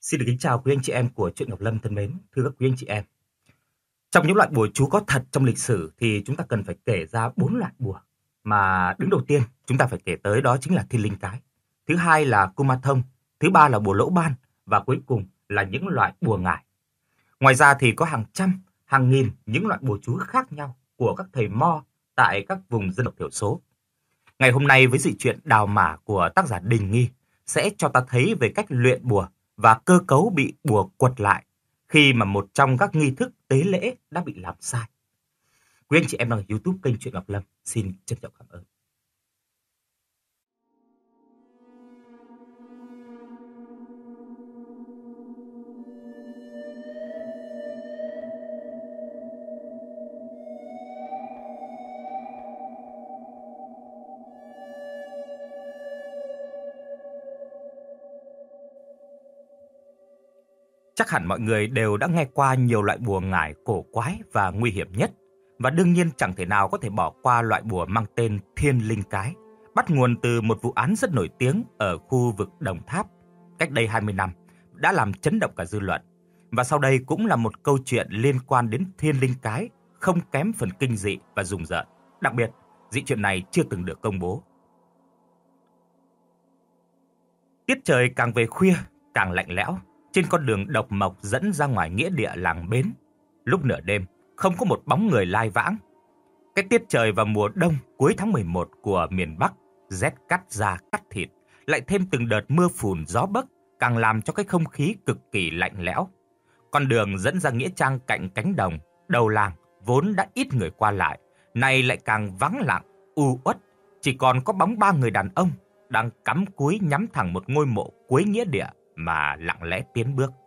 Xin được kính chào quý anh chị em của Truyện Ngọc Lâm thân mến, thưa các quý anh chị em. Trong những loại bùa chú có thật trong lịch sử thì chúng ta cần phải kể ra 4 loại bùa. Mà đứng đầu tiên chúng ta phải kể tới đó chính là Thiên Linh Cái. Thứ hai là Cưu Ma Thông, thứ ba là bùa Lỗ Ban và cuối cùng là những loại bùa ngải. Ngoài ra thì có hàng trăm, hàng nghìn những loại bùa chú khác nhau của các thầy mo tại các vùng dân tộc thiểu số. Ngày hôm nay với sự chuyện Đào Mả của tác giả Đình Nghi sẽ cho ta thấy về cách luyện bùa và cơ cấu bị bùa quật lại khi mà một trong các nghi thức tế lễ đã bị làm sai. Quý anh chị em đang ở YouTube kênh Truyện Ngọc Lâm, xin trân trọng cảm ơn. Chắc hẳn mọi người đều đã nghe qua nhiều loại bùa ngải cổ quái và nguy hiểm nhất. Và đương nhiên chẳng thể nào có thể bỏ qua loại bùa mang tên Thiên Linh Cái, bắt nguồn từ một vụ án rất nổi tiếng ở khu vực Đồng Tháp cách đây 20 năm, đã làm chấn động cả dư luận. Và sau đây cũng là một câu chuyện liên quan đến Thiên Linh Cái, không kém phần kinh dị và rùng rợn. Đặc biệt, dị chuyện này chưa từng được công bố. Tiết trời càng về khuya, càng lạnh lẽo. Trên con đường độc mộc dẫn ra ngoài nghĩa địa làng Bến, lúc nửa đêm, không có một bóng người lai vãng. Cái tiết trời vào mùa đông cuối tháng 11 của miền Bắc, rét cắt da cắt thịt, lại thêm từng đợt mưa phùn gió bấc, càng làm cho cái không khí cực kỳ lạnh lẽo. Con đường dẫn ra nghĩa trang cạnh cánh đồng, đầu làng, vốn đã ít người qua lại, nay lại càng vắng lặng, u uất, chỉ còn có bóng 3 người đàn ông đang cắm cúi nhắm thẳng một ngôi mộ cuối nghĩa địa mà lặng lẽ tiến bước.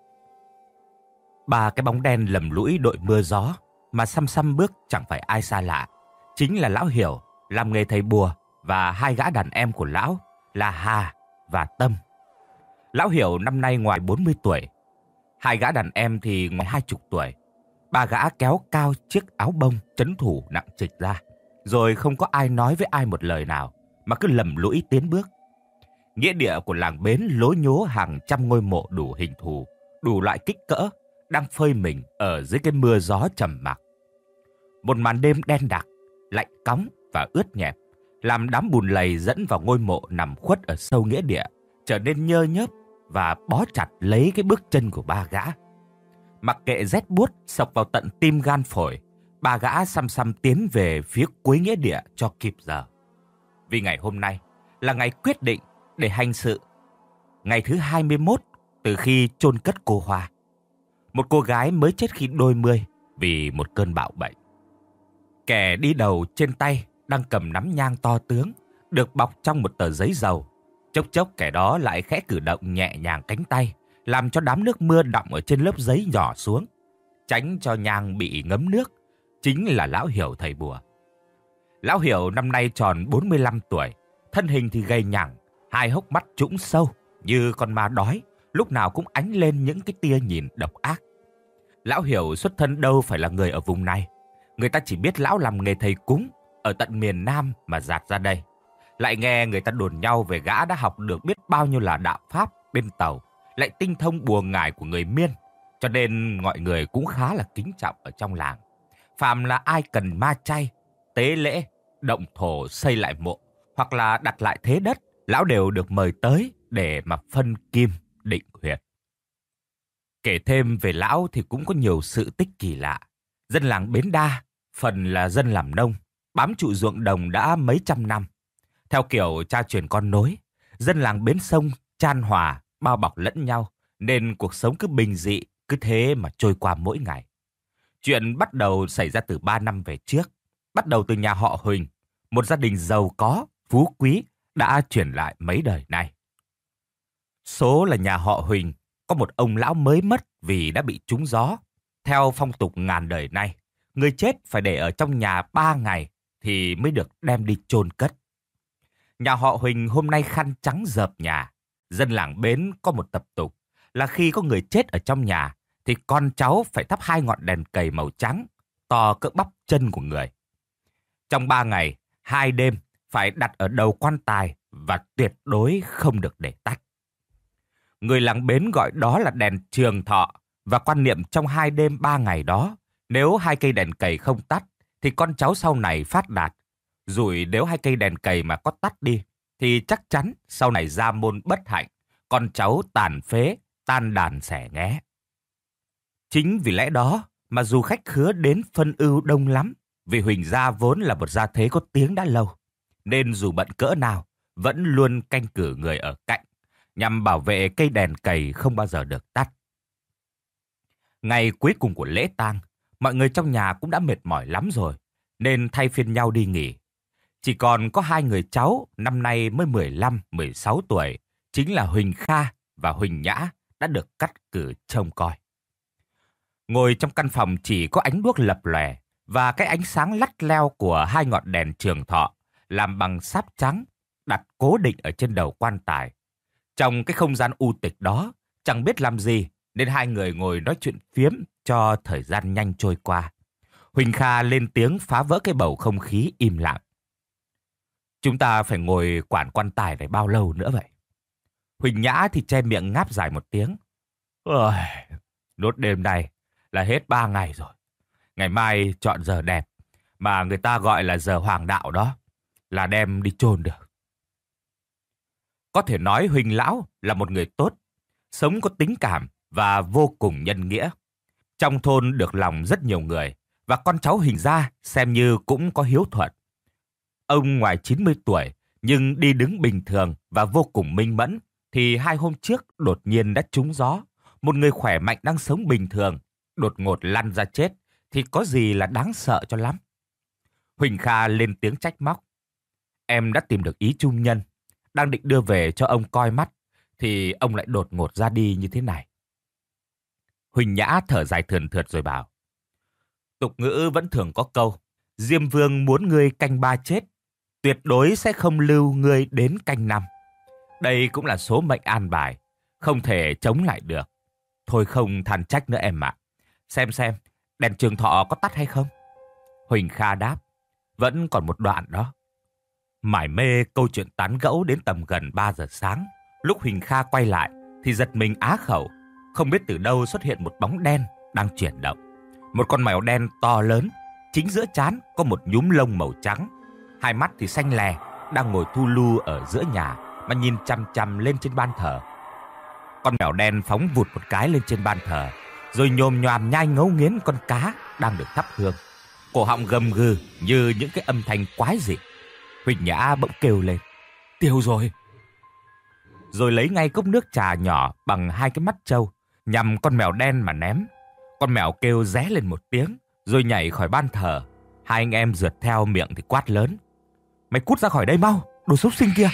3 cái bóng đen lầm lũi đội mưa gió mà xăm xăm bước chẳng phải ai xa lạ, chính là lão Hiểu làm nghề thầy bùa và 2 gã đàn em của lão là Hà và Tâm. Lão Hiểu năm nay ngoài 40 tuổi, 2 gã đàn em thì ngoài 20 tuổi. 3 gã kéo cao chiếc áo bông trấn thủ nặng trịch ra, rồi không có ai nói với ai một lời nào mà cứ lầm lũi tiến bước. Nghĩa địa của làng Bến lố nhố hàng trăm ngôi mộ đủ hình thù, đủ loại kích cỡ, đang phơi mình ở dưới cái mưa gió trầm mặc. Một màn đêm đen đặc, lạnh cóng và ướt nhẹp, làm đám bùn lầy dẫn vào ngôi mộ nằm khuất ở sâu nghĩa địa trở nên nhơ nhớp và bó chặt lấy cái bước chân của 3 gã. Mặc kệ rét buốt sộc vào tận tim gan phổi, 3 gã xăm xăm tiến về phía cuối nghĩa địa cho kịp giờ. Vì ngày hôm nay là ngày quyết định để hành sự, ngày thứ 21 từ khi chôn cất cô Hoa, một cô gái mới chết khi đôi mươi vì một cơn bạo bệnh. Kẻ đi đầu trên tay đang cầm nắm nhang to tướng, được bọc trong một tờ giấy dầu. Chốc chốc kẻ đó lại khẽ cử động nhẹ nhàng cánh tay, làm cho đám nước mưa đọng ở trên lớp giấy nhỏ xuống, tránh cho nhang bị ngấm nước. Chính là lão Hiểu thầy bùa. Lão Hiểu năm nay tròn 45 tuổi, thân hình thì gầy nhẳng, 2 hốc mắt trũng sâu như con ma đói, lúc nào cũng ánh lên những cái tia nhìn độc ác. Lão Hiểu xuất thân đâu phải là người ở vùng này. Người ta chỉ biết lão làm nghề thầy cúng ở tận miền Nam mà dạt ra đây. Lại nghe người ta đồn nhau về gã đã học được biết bao nhiêu là đạo pháp bên Tàu, lại tinh thông bùa ngải của người Miên, cho nên mọi người cũng khá là kính trọng ở trong làng. Phàm là ai cần ma chay, tế lễ, động thổ xây lại mộ hoặc là đặt lại thế đất, lão đều được mời tới để mà phân kim định huyệt. Kể thêm về lão thì cũng có nhiều sự tích kỳ lạ. Dân làng Bến Đa, phần là dân làm nông, bám trụ ruộng đồng đã mấy trăm năm. Theo kiểu cha truyền con nối, dân làng Bến Sông chan hòa, bao bọc lẫn nhau, nên cuộc sống cứ bình dị, cứ thế mà trôi qua mỗi ngày. Chuyện bắt đầu xảy ra từ 3 năm về trước, bắt đầu từ nhà họ Huỳnh, một gia đình giàu có, phú quý, đã truyền lại mấy đời nay. Số là nhà họ Huỳnh có một ông lão mới mất vì đã bị trúng gió. Theo phong tục ngàn đời nay, người chết phải để ở trong nhà 3 ngày thì mới được đem đi chôn cất. Nhà họ Huỳnh hôm nay khăn trắng rợp nhà. Dân làng Bến có một tập tục là khi có người chết ở trong nhà thì con cháu phải thắp 2 ngọn đèn cầy màu trắng to cỡ bắp chân của người. Trong 3 ngày, 2 đêm phải đặt ở đầu quan tài và tuyệt đối không được để tắt. Người làng Bến gọi đó là đèn trường thọ, và quan niệm trong 2 đêm 3 ngày đó, nếu 2 cây đèn cầy không tắt, thì con cháu sau này phát đạt. Rồi nếu 2 cây đèn cầy mà có tắt đi, thì chắc chắn sau này gia môn bất hạnh, con cháu tàn phế, tan đàn xẻ nghé. Chính vì lẽ đó mà dù khách khứa đến phân ưu đông lắm, vì Huỳnh gia vốn là một gia thế có tiếng đã lâu, nên dù bận cỡ nào, vẫn luôn canh cử người ở cạnh, nhằm bảo vệ cây đèn cầy không bao giờ được tắt. Ngày cuối cùng của lễ tang, mọi người trong nhà cũng đã mệt mỏi lắm rồi, nên thay phiên nhau đi nghỉ. Chỉ còn có 2 người cháu, năm nay mới 15, 16 tuổi, chính là Huỳnh Kha và Huỳnh Nhã đã được cắt cử trông coi. Ngồi trong căn phòng chỉ có ánh đuốc lập lòe và cái ánh sáng lắt leo của 2 ngọn đèn trường thọ làm bằng sáp trắng đặt cố định ở trên đầu quan tài. Trong cái không gian u tịch đó, chẳng biết làm gì nên 2 người ngồi nói chuyện phiếm cho thời gian nhanh trôi qua. Huỳnh Kha lên tiếng phá vỡ cái bầu không khí im lặng. Chúng ta phải ngồi quản quan tài này bao lâu nữa vậy? Huỳnh Nhã thì che miệng ngáp dài một tiếng. Ôi, nốt đêm này là hết 3 ngày rồi. Ngày mai chọn giờ đẹp, mà người ta gọi là giờ hoàng đạo đó, là đem đi chôn được. Có thể nói Huỳnh Lão là một người tốt, sống có tính cảm và vô cùng nhân nghĩa. Trong thôn được lòng rất nhiều người, và con cháu Huỳnh gia xem như cũng có hiếu thuận. Ông ngoài 90 tuổi, nhưng đi đứng bình thường và vô cùng minh mẫn, thì 2 hôm trước đột nhiên đã trúng gió. Một người khỏe mạnh đang sống bình thường, đột ngột lăn ra chết, thì có gì là đáng sợ cho lắm. Huỳnh Kha lên tiếng trách móc. Em đã tìm được ý trung nhân, đang định đưa về cho ông coi mắt, thì ông lại đột ngột ra đi như thế này. Huỳnh Nhã thở dài thườn thượt rồi bảo. Tục ngữ vẫn thường có câu, Diêm Vương muốn ngươi canh 3 chết, tuyệt đối sẽ không lưu ngươi đến canh 5. Đây cũng là số mệnh an bài, không thể chống lại được. Thôi không than trách nữa em ạ. Xem, đèn trường thọ có tắt hay không? Huỳnh Kha đáp, vẫn còn một đoạn đó. Mải mê câu chuyện tán gẫu đến tầm gần 3 giờ sáng. Lúc Huỳnh Kha quay lại thì giật mình á khẩu. Không biết từ đâu xuất hiện một bóng đen đang chuyển động. Một con mèo đen to lớn, chính giữa trán có một nhúm lông màu trắng. 2 mắt thì xanh lè, đang ngồi thu lu ở giữa nhà mà nhìn chằm chằm lên trên ban thờ. Con mèo đen phóng vụt một cái lên trên ban thờ, rồi nhồm nhoàm nhai ngấu nghiến con cá đang được thắp hương. Cổ họng gầm gừ như những cái âm thanh quái dị. Huỳnh Nhã bỗng kêu lên, tiêu rồi. Rồi lấy ngay cốc nước trà nhỏ bằng 2 cái mắt trâu, nhằm con mèo đen mà ném. Con mèo kêu ré lên một tiếng, rồi nhảy khỏi ban thờ. 2 anh em rượt theo, miệng thì quát lớn. Mày cút ra khỏi đây mau, đồ xúc sinh kia.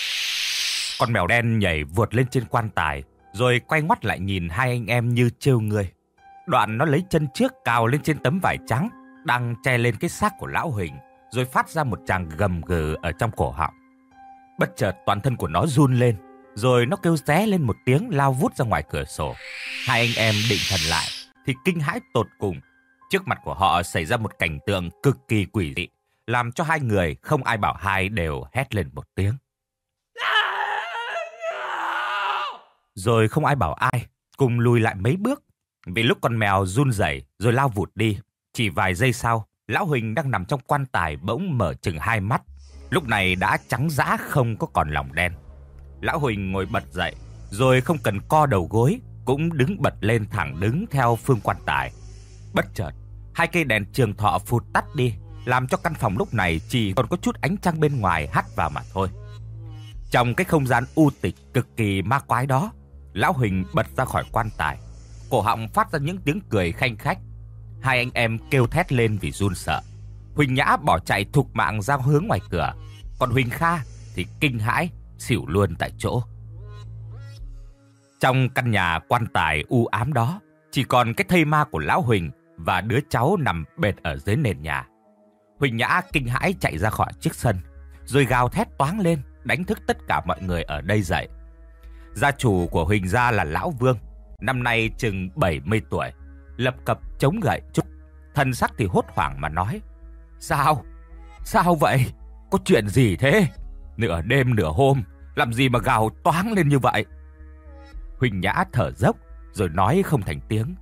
Con mèo đen nhảy vượt lên trên quan tài, rồi quay ngoắt lại nhìn 2 anh em như trêu người. Đoạn nó lấy chân trước cào lên trên tấm vải trắng đang che lên cái xác của lão Huỳnh, rồi phát ra một tràng gầm gừ ở trong cổ họng. Bất chợt toàn thân của nó run lên, rồi nó kêu ré lên một tiếng lao vút ra ngoài cửa sổ. 2 anh em định thần lại thì kinh hãi tột cùng. Trước mặt của họ xảy ra một cảnh tượng cực kỳ quỷ dị, làm cho 2 người không ai bảo hai đều hét lên một tiếng. Rồi không ai bảo ai, cùng lùi lại mấy bước. Vì lúc con mèo run rẩy rồi lao vụt đi, chỉ vài giây sau, lão Huỳnh đang nằm trong quan tài bỗng mở chừng 2 mắt. Lúc này đã trắng dã, không có còn lòng đen. Lão Huỳnh ngồi bật dậy, rồi không cần co đầu gối, cũng đứng bật lên thẳng đứng theo phương quan tài. Bất chợt, 2 cây đèn trường thọ phụt tắt đi, làm cho căn phòng lúc này chỉ còn có chút ánh trăng bên ngoài hắt vào mà thôi. Trong cái không gian u tịch cực kỳ ma quái đó, lão Huỳnh bật ra khỏi quan tài, cổ họng phát ra những tiếng cười khanh khách. 2 anh em kêu thét lên vì run sợ. Huỳnh Nhã bỏ chạy thục mạng ra hướng ngoài cửa, còn Huỳnh Kha thì kinh hãi xỉu luôn tại chỗ. Trong căn nhà quan tài u ám đó, chỉ còn cái thây ma của lão Huỳnh và đứa cháu nằm bệt ở dưới nền nhà. Huỳnh Nhã kinh hãi chạy ra khỏi chiếc sân, rồi gào thét toáng lên, đánh thức tất cả mọi người ở đây dậy. Gia chủ của Huỳnh gia là lão Vương, năm nay chừng 70 tuổi, lập cập chống gậy trúc, thần sắc thì hốt hoảng mà nói: Sao vậy? Có chuyện gì thế? Nửa đêm nửa hôm, làm gì mà gào toáng lên như vậy? Huỳnh Nhã thở dốc rồi nói không thành tiếng.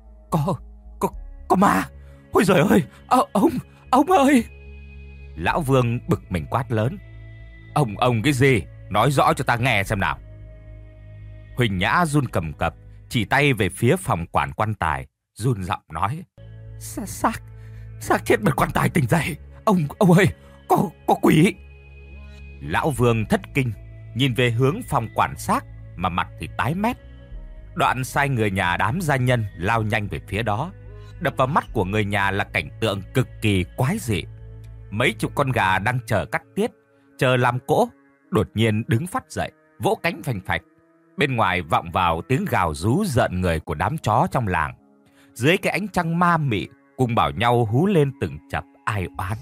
Có ma. Ôi giời ơi, ông ơi. Lão Vương bực mình quát lớn. Ông cái gì? Nói rõ cho ta nghe xem nào. Huỳnh Nhã run cầm cập, chỉ tay về phía phòng quản quan tài, run giọng nói. Xác chết bật quan tài tỉnh dậy. Ông ơi, có quỷ. Lão Vương thất kinh, nhìn về hướng phòng quản xác mà mặt thì tái mét. Đoạn sai người nhà đám gia nhân lao nhanh về phía đó. Đập vào mắt của người nhà là cảnh tượng cực kỳ quái dị. Mấy chục con gà đang chờ cắt tiết, chờ làm cỗ, đột nhiên đứng phắt dậy, vỗ cánh phành phạch. Bên ngoài vọng vào tiếng gào rú rợn người của đám chó trong làng. Dưới cái ánh trăng ma mị, cùng bảo nhau hú lên từng chập ai oán.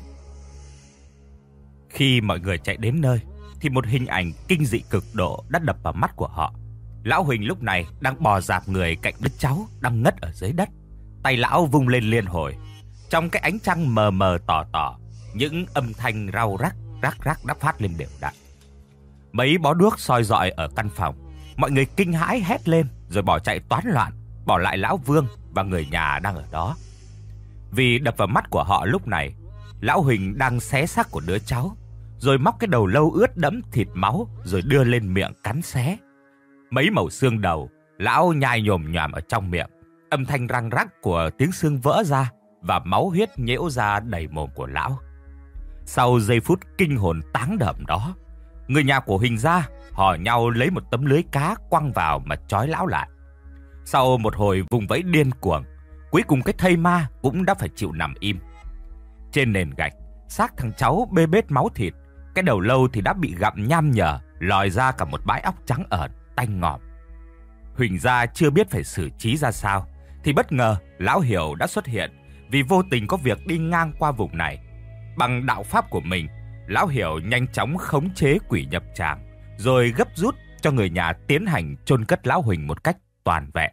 Khi mọi người chạy đến nơi, thì một hình ảnh kinh dị cực độ đã đập vào mắt của họ. Lão Huỳnh lúc này đang bò rạp người cạnh đứa cháu đang ngất ở dưới đất. Tay lão vung lên liên hồi. Trong cái ánh trăng mờ mờ tỏ, những âm thanh rau rắc đã phát lên đều đặn. Mấy bó đuốc soi rọi ở căn phòng. Mọi người kinh hãi hét lên rồi bỏ chạy toán loạn, bỏ lại lão Vương và người nhà đang ở đó. Vì đập vào mắt của họ lúc này, lão Huỳnh đang xé xác của đứa cháu, rồi móc cái đầu lâu ướt đẫm thịt máu rồi đưa lên miệng cắn xé. Mấy mẩu xương đầu, lão nhai nhồm nhòm ở trong miệng. Âm thanh răng rắc của tiếng xương vỡ ra và máu huyết nhễu ra đầy mồm của lão. Sau giây phút kinh hồn táng đậm đó, người nhà của Huỳnh gia hò nhau lấy một tấm lưới cá quăng vào mà trói lão lại. Sau một hồi vùng vẫy điên cuồng, cuối cùng cái thây ma cũng đã phải chịu nằm im. Trên nền gạch, xác thằng cháu bê bết máu thịt, cái đầu lâu thì đã bị gặm nham nhở, lòi ra cả một bãi óc trắng ợn, tanh ngòm. Huỳnh gia chưa biết phải xử trí ra sao, thì bất ngờ lão Hiểu đã xuất hiện vì vô tình có việc đi ngang qua vùng này. Bằng đạo pháp của mình, lão Hiểu nhanh chóng khống chế quỷ nhập tràng, rồi gấp rút cho người nhà tiến hành chôn cất lão Huỳnh một cách toàn vẹn.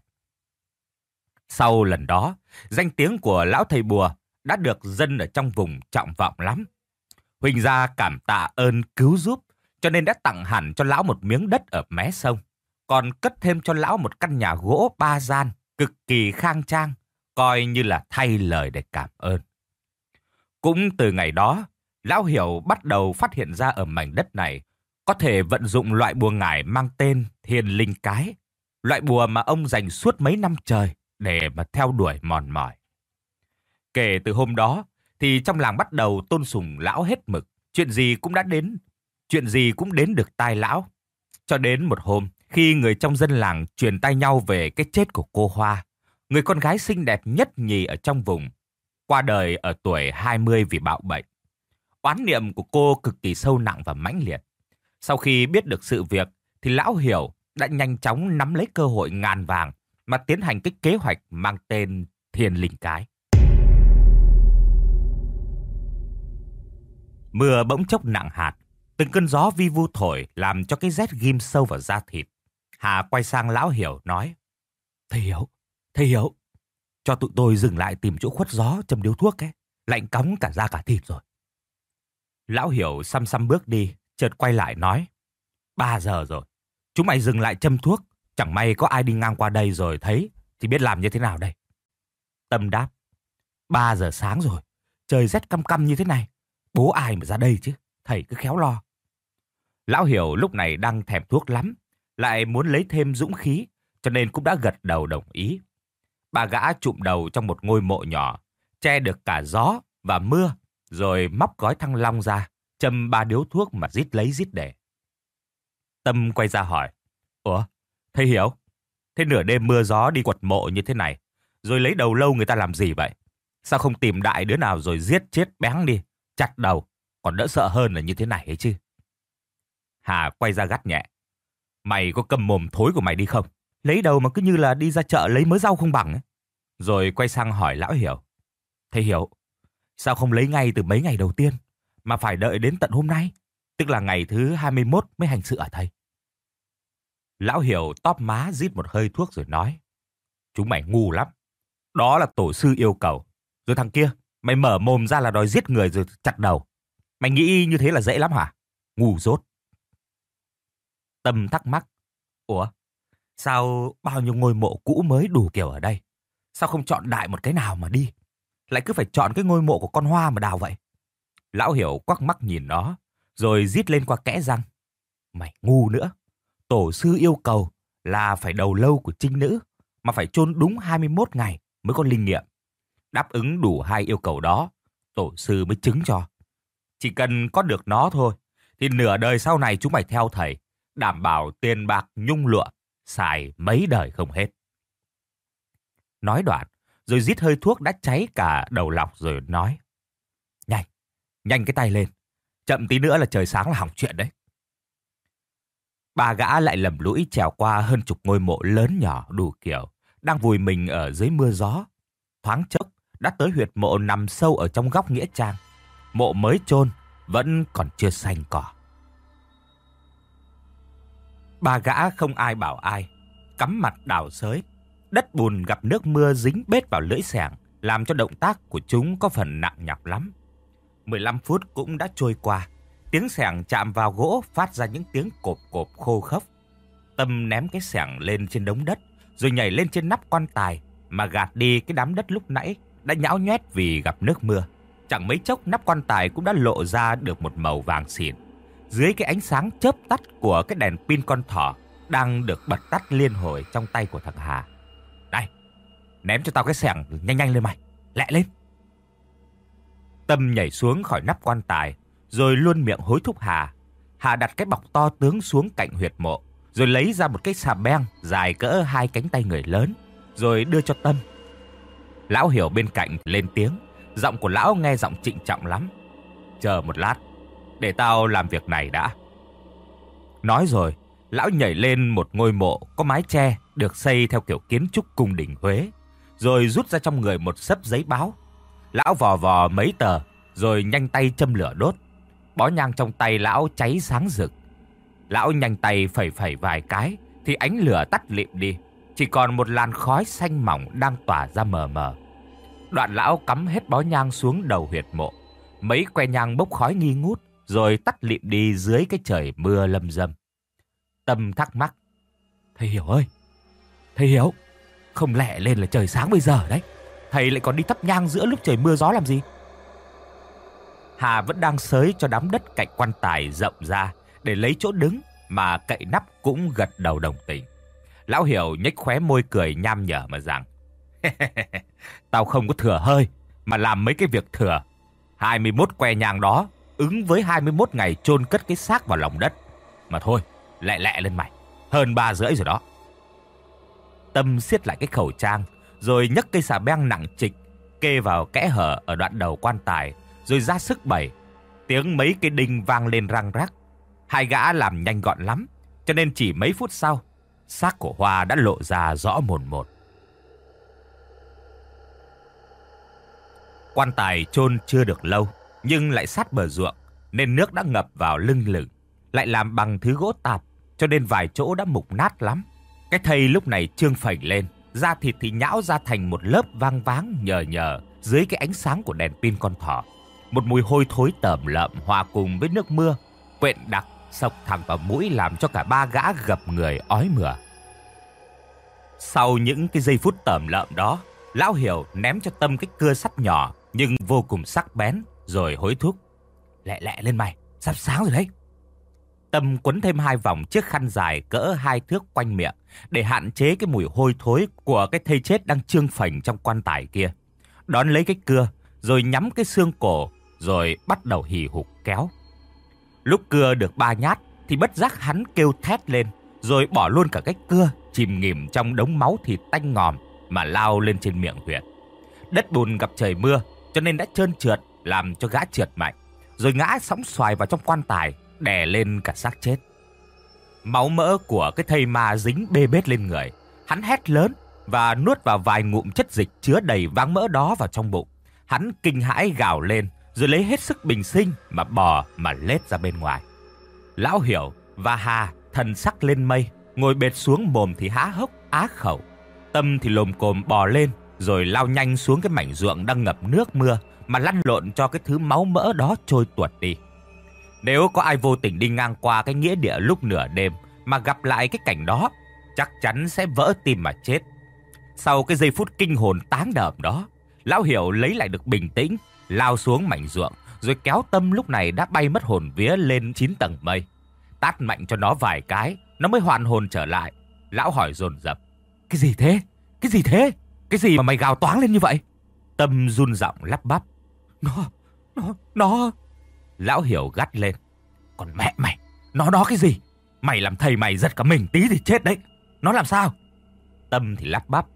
Sau lần đó, danh tiếng của lão thầy bùa đã được dân ở trong vùng trọng vọng lắm. Huỳnh gia cảm tạ ơn cứu giúp, cho nên đã tặng hẳn cho lão một miếng đất ở mé sông, còn cất thêm cho lão một căn nhà gỗ 3 gian cực kỳ khang trang, coi như là thay lời để cảm ơn. Cũng từ ngày đó, lão Hiểu bắt đầu phát hiện ra ở mảnh đất này có thể vận dụng loại bùa ngải mang tên Thiên Linh Cái, loại bùa mà ông dành suốt mấy năm trời để mà theo đuổi mòn mỏi. Kể từ hôm đó thì trong làng bắt đầu tôn sùng lão hết mực, chuyện gì cũng đến được tai lão. Cho đến một hôm, khi người trong dân làng truyền tai nhau về cái chết của cô Hoa, người con gái xinh đẹp nhất nhì ở trong vùng, qua đời ở tuổi 20 vì bạo bệnh. Oán niệm của cô cực kỳ sâu nặng và mãnh liệt. Sau khi biết được sự việc thì lão Hiểu đã nhanh chóng nắm lấy cơ hội ngàn vàng mà tiến hành cái kế hoạch mang tên Thiên Linh Cái. Mưa bỗng chốc nặng hạt, từng cơn gió vi vu thổi làm cho cái rét ghim sâu vào da thịt. Hà quay sang lão Hiểu nói: Thầy Hiểu, cho tụi tôi dừng lại tìm chỗ khuất gió châm điếu thuốc ấy, lạnh cóng cả da cả thịt rồi. Lão Hiểu xăm xăm bước đi, chợt quay lại nói: 3 giờ rồi, chúng mày dừng lại châm thuốc, chẳng may có ai đi ngang qua đây rồi thấy thì biết làm như thế nào đây. Tâm đáp: 3 giờ sáng rồi, trời rét căm căm như thế này, bố ai mà ra đây chứ, thầy cứ khéo lo. Lão Hiểu lúc này đang thèm thuốc lắm, lại muốn lấy thêm dũng khí, cho nên cũng đã gật đầu đồng ý. Bà gã chụm đầu trong một ngôi mộ nhỏ, che được cả gió và mưa, rồi móc gói thăng long ra, châm 3 điếu thuốc mà rít lấy rít để. Tâm quay ra hỏi: Ủa, thầy Hiểu, thế nửa đêm mưa gió đi quật mộ như thế này, rồi lấy đầu lâu người ta làm gì vậy? Sao không tìm đại đứa nào rồi giết chết bén đi, chặt đầu, còn đỡ sợ hơn là như thế này ấy chứ? Hà quay ra gắt nhẹ: Mày có cầm mồm thối của mày đi không? Lấy đầu mà cứ như là đi ra chợ lấy mớ rau không bằng ấy. Rồi quay sang hỏi lão Hiểu: Thầy Hiểu, sao không lấy ngay từ mấy ngày đầu tiên, mà phải đợi đến tận hôm nay, tức là ngày thứ 21 mới hành sự hả thầy? Lão Hiểu tóp má rít một hơi thuốc rồi nói: Chúng mày ngu lắm. Đó là tổ sư yêu cầu. Rồi thằng kia, mày mở mồm ra là đòi giết người rồi chặt đầu. Mày nghĩ như thế là dễ lắm hả? Ngu dốt. Tâm thắc mắc: Ủa, Sao bao nhiêu ngôi mộ cũ mới đủ kiểu ở đây? Sao không chọn đại một cái nào mà đi? Lại cứ phải chọn cái ngôi mộ của con Hoa mà đào vậy? Lão Hiểu quắc mắt nhìn nó, rồi rít lên qua kẽ răng. Mày ngu nữa. Tổ sư yêu cầu là phải đầu lâu của trinh nữ, mà phải chôn đúng 21 ngày mới có linh nghiệm. Đáp ứng đủ hai yêu cầu đó, tổ sư mới chứng cho. Chỉ cần có được nó thôi, thì nửa đời sau này chúng mày theo thầy, đảm bảo tiền bạc nhung lụa, xài mấy đời không hết. Nói đoạn, rồi rít hơi thuốc đã cháy cả đầu lọc rồi nói. Nhanh, nhanh cái tay lên. Chậm tí nữa là trời sáng là hỏng chuyện đấy. Ba gã lại lầm lũi trèo qua hơn chục ngôi mộ lớn nhỏ đủ kiểu, đang vùi mình ở dưới mưa gió. Thoáng chốc, đã tới huyệt mộ nằm sâu ở trong góc nghĩa trang. Mộ mới chôn vẫn còn chưa xanh cỏ. Ba gã không ai bảo ai, cắm mặt đào xới. Đất bùn gặp nước mưa dính bết vào lưỡi xẻng, làm cho động tác của chúng có phần nặng nhọc lắm. 15 phút cũng đã trôi qua. Tiếng xẻng chạm vào gỗ phát ra những tiếng cộp cộp khô khốc. Tâm ném cái xẻng lên trên đống đất, rồi nhảy lên trên nắp quan tài mà gạt đi cái đám đất lúc nãy đã nhão nhoét vì gặp nước mưa. Chẳng mấy chốc nắp quan tài cũng đã lộ ra được một màu vàng xỉn. Dưới cái ánh sáng chớp tắt của cái đèn pin con thỏ đang được bật tắt liên hồi trong tay của thằng Hà. Này, ném cho tao cái xẻng nhanh nhanh lên mày, lẹ lên. Tâm nhảy xuống khỏi nắp quan tài, rồi luôn miệng hối thúc Hà. Hà đặt cái bọc to tướng xuống cạnh huyệt mộ, rồi lấy ra một cái xà beng dài cỡ 2 cánh tay người lớn, rồi đưa cho Tâm. Lão Hiểu bên cạnh lên tiếng, giọng của lão nghe giọng trịnh trọng lắm. Chờ một lát, để tao làm việc này đã. Nói rồi, lão nhảy lên một ngôi mộ có mái che được xây theo kiểu kiến trúc cung đình Huế, rồi rút ra trong người một xấp giấy báo. Lão vò vò mấy tờ, rồi nhanh tay châm lửa đốt. Bó nhang trong tay lão cháy sáng rực. Lão nhanh tay phẩy phẩy vài cái, thì ánh lửa tắt lịm đi. Chỉ còn một làn khói xanh mỏng đang tỏa ra mờ mờ. Đoạn lão cắm hết bó nhang xuống đầu huyệt mộ. Mấy que nhang bốc khói nghi ngút, rồi tắt lịm đi dưới cái trời mưa lâm dâm. Tâm thắc mắc. Thầy Hiểu ơi, thầy Hiểu, không lẽ lên là trời sáng bây giờ đấy? Thầy lại còn đi thắp nhang giữa lúc trời mưa gió làm gì? Hà vẫn đang xới cho đám đất cạnh quan tài rộng ra để lấy chỗ đứng, mà cậy nắp cũng gật đầu đồng tình. Lão Hiểu nhếch khóe môi cười nham nhở mà rằng. Tao không có thừa hơi mà làm mấy cái việc thừa. 21 que nhang đó ứng với 21 ngày chôn cất cái xác vào lòng đất. Mà thôi, lẹ lẹ lên mày, hơn 3:30 rồi đó. Tâm siết lại cái khẩu trang, rồi nhấc cây xà beng nặng trịch kê vào kẽ hở ở đoạn đầu quan tài, rồi ra sức bẩy. Tiếng mấy cây đinh vang lên răng rắc. Hai gã làm nhanh gọn lắm, cho nên chỉ mấy phút sau, xác của Hoa đã lộ ra rõ mồn một. Quan tài chôn chưa được lâu, nhưng lại sát bờ ruộng, nên nước đã ngập vào lưng lửng. Lại làm bằng thứ gỗ tạp, cho nên vài chỗ đã mục nát lắm. Cái thây lúc này trương phành lên, da thịt thì nhão ra thành một lớp vang váng nhờ nhờ dưới cái ánh sáng của đèn pin con thỏ. Một mùi hôi thối tởm lợm hòa cùng với nước mưa quện đặc xộc thẳng vào mũi, làm cho cả ba gã gập người ói mửa. Sau những cái giây phút tởm lợm đó, Lão Hiểu ném cho Tâm cái cưa sắt nhỏ nhưng vô cùng sắc bén, rồi hối thúc. Lẹ lẹ lên mày, sắp sáng rồi đấy. Tâm quấn thêm 2 vòng chiếc khăn dài cỡ 2 thước quanh miệng để hạn chế cái mùi hôi thối của cái thây chết đang trương phành trong quan tài kia. Đón lấy cái cưa, rồi nhắm cái xương cổ, rồi bắt đầu hì hục kéo. Lúc cưa được 3 nhát thì bất giác hắn kêu thét lên, rồi bỏ luôn cả cái cưa, chìm nghỉm trong đống máu thịt tanh ngòm mà lao lên trên miệng huyệt. Đất bùn gặp trời mưa cho nên đã trơn trượt, làm cho gã trượt mạnh, rồi ngã sóng xoài vào trong quan tài, đè lên cả xác chết. Máu mỡ của cái thây ma dính bê bết lên người. Hắn hét lớn và nuốt vào vài ngụm chất dịch chứa đầy váng mỡ đó vào trong bụng. Hắn kinh hãi gào lên, rồi lấy hết sức bình sinh mà bò mà lết ra bên ngoài. Lão Hiểu và Hà thần sắc lên mây, ngồi bệt xuống, mồm thì há hốc á khẩu. Tâm thì lồm cồm bò lên, rồi lao nhanh xuống cái mảnh ruộng đang ngập nước mưa mà lăn lộn cho cái thứ máu mỡ đó trôi tuột đi. Nếu có ai vô tình đi ngang qua cái nghĩa địa lúc nửa đêm mà gặp lại cái cảnh đó, chắc chắn sẽ vỡ tim mà chết. Sau cái giây phút kinh hồn táng đờm đó, Lão Hiểu lấy lại được bình tĩnh, lao xuống mảnh ruộng, rồi kéo Tâm lúc này đã bay mất hồn vía lên 9 tầng mây. Tát mạnh cho nó vài cái, nó mới hoàn hồn trở lại. Lão hỏi dồn dập: Cái gì thế? Cái gì thế? Cái gì mà mày gào toáng lên như vậy? Tâm run giọng lắp bắp: Nó... Lão Hiểu gắt lên: Còn mẹ mày, nó cái gì? Mày làm thầy mày giật cả mình tí thì chết đấy. Nó làm sao? Tâm thì lắp bắp: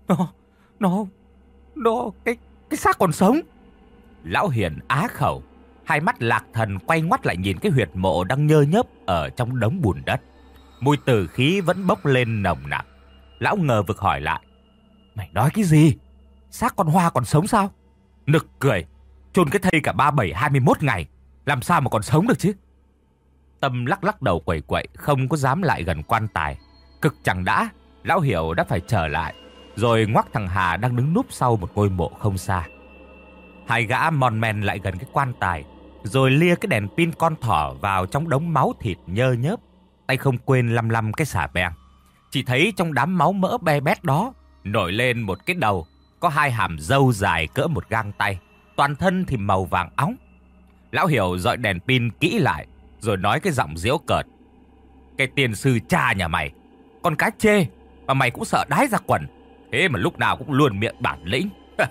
Nó, cái xác còn sống. Lão Hiền á khẩu, hai mắt lạc thần quay ngoắt lại nhìn cái huyệt mộ đang nhơ nhớp ở trong đống bùn đất. Mùi tử khí vẫn bốc lên nồng nặc. Lão ngờ vực hỏi lại: Mày nói cái gì? Xác con Hoa còn sống sao? Nực cười, chôn cái thây cả 37-21 ngày, làm sao mà còn sống được chứ? Tâm lắc đầu quẩy quậy, không có dám lại gần quan tài. Cực chẳng đã, Lão Hiểu đã phải trở lại, rồi ngoắc thằng Hà đang đứng núp sau một ngôi mộ không xa. Hai gã mòn men lại gần cái quan tài, rồi lia cái đèn pin con thỏ vào trong đống máu thịt nhơ nhớp, tay không quên lăm cái xà beng. Chỉ thấy trong đám máu mỡ be bét đó nổi lên một cái đầu có hai hàm râu dài cỡ một gang tay, toàn thân thì màu vàng óng. Lão Hiểu dọi đèn pin kỹ lại, rồi nói cái giọng giễu cợt: Cái tiền sư cha nhà mày, con cá chê mà mày cũng sợ đái ra quần, thế mà lúc nào cũng luôn miệng bản lĩnh.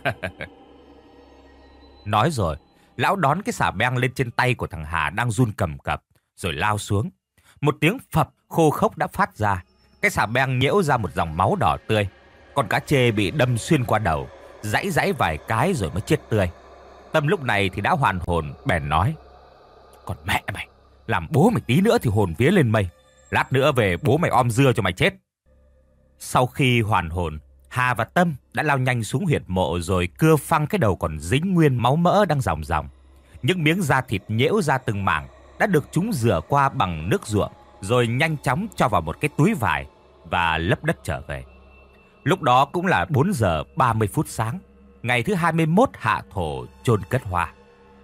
Nói rồi, lão đón cái xà beng lên trên tay của thằng Hà đang run cầm cập, rồi lao xuống. Một tiếng phập khô khốc đã phát ra, cái xà beng nhễu ra một dòng máu đỏ tươi. Con cá chê bị đâm xuyên qua đầu, giãy vài cái rồi mới chết tươi. Tâm lúc này thì đã hoàn hồn, bèn nói: Còn mẹ mày, làm bố mày tí nữa thì hồn vía lên mây, lát nữa về bố mày om dưa cho mày chết. Sau khi hoàn hồn, Hà và Tâm đã lao nhanh xuống huyệt mộ, rồi cưa phăng cái đầu còn dính nguyên máu mỡ đang ròng ròng. Những miếng da thịt nhễu ra từng mảng đã được chúng rửa qua bằng nước ruộng, rồi nhanh chóng cho vào một cái túi vải và lấp đất trở về. Lúc đó cũng là 4 giờ 30 phút sáng, ngày thứ 21 hạ thổ chôn cất Hoa.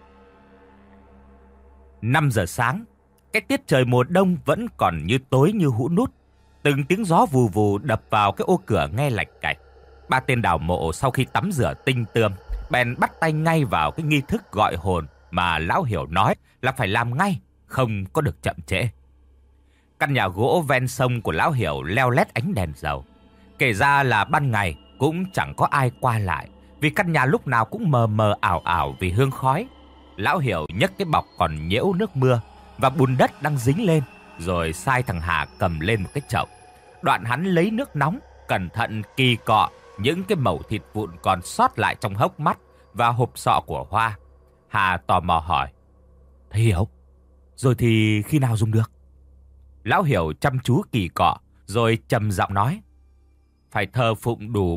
5 giờ sáng, cái tiết trời mùa đông vẫn còn như tối như hũ nút. Từng tiếng gió vù vù đập vào cái ô cửa nghe lạch cạch. Ba tên đào mộ sau khi tắm rửa tinh tươm, bèn bắt tay ngay vào cái nghi thức gọi hồn mà Lão Hiểu nói là phải làm ngay, không có được chậm trễ. Căn nhà gỗ ven sông của Lão Hiểu leo lét ánh đèn dầu. Kể ra là ban ngày cũng chẳng có ai qua lại, vì căn nhà lúc nào cũng mờ mờ ảo ảo vì hương khói. Lão Hiểu nhấc cái bọc còn nhiễu nước mưa và bùn đất đang dính lên, rồi sai thằng Hà cầm lên một cái chậu. Đoạn hắn lấy nước nóng, cẩn thận kỳ cọ những cái mẩu thịt vụn còn sót lại trong hốc mắt và hộp sọ của Hoa. Hà tò mò hỏi: Thầy Hiểu, rồi thì khi nào dùng được? Lão Hiểu chăm chú kỳ cọ, rồi trầm giọng nói: Phải thờ phụng đủ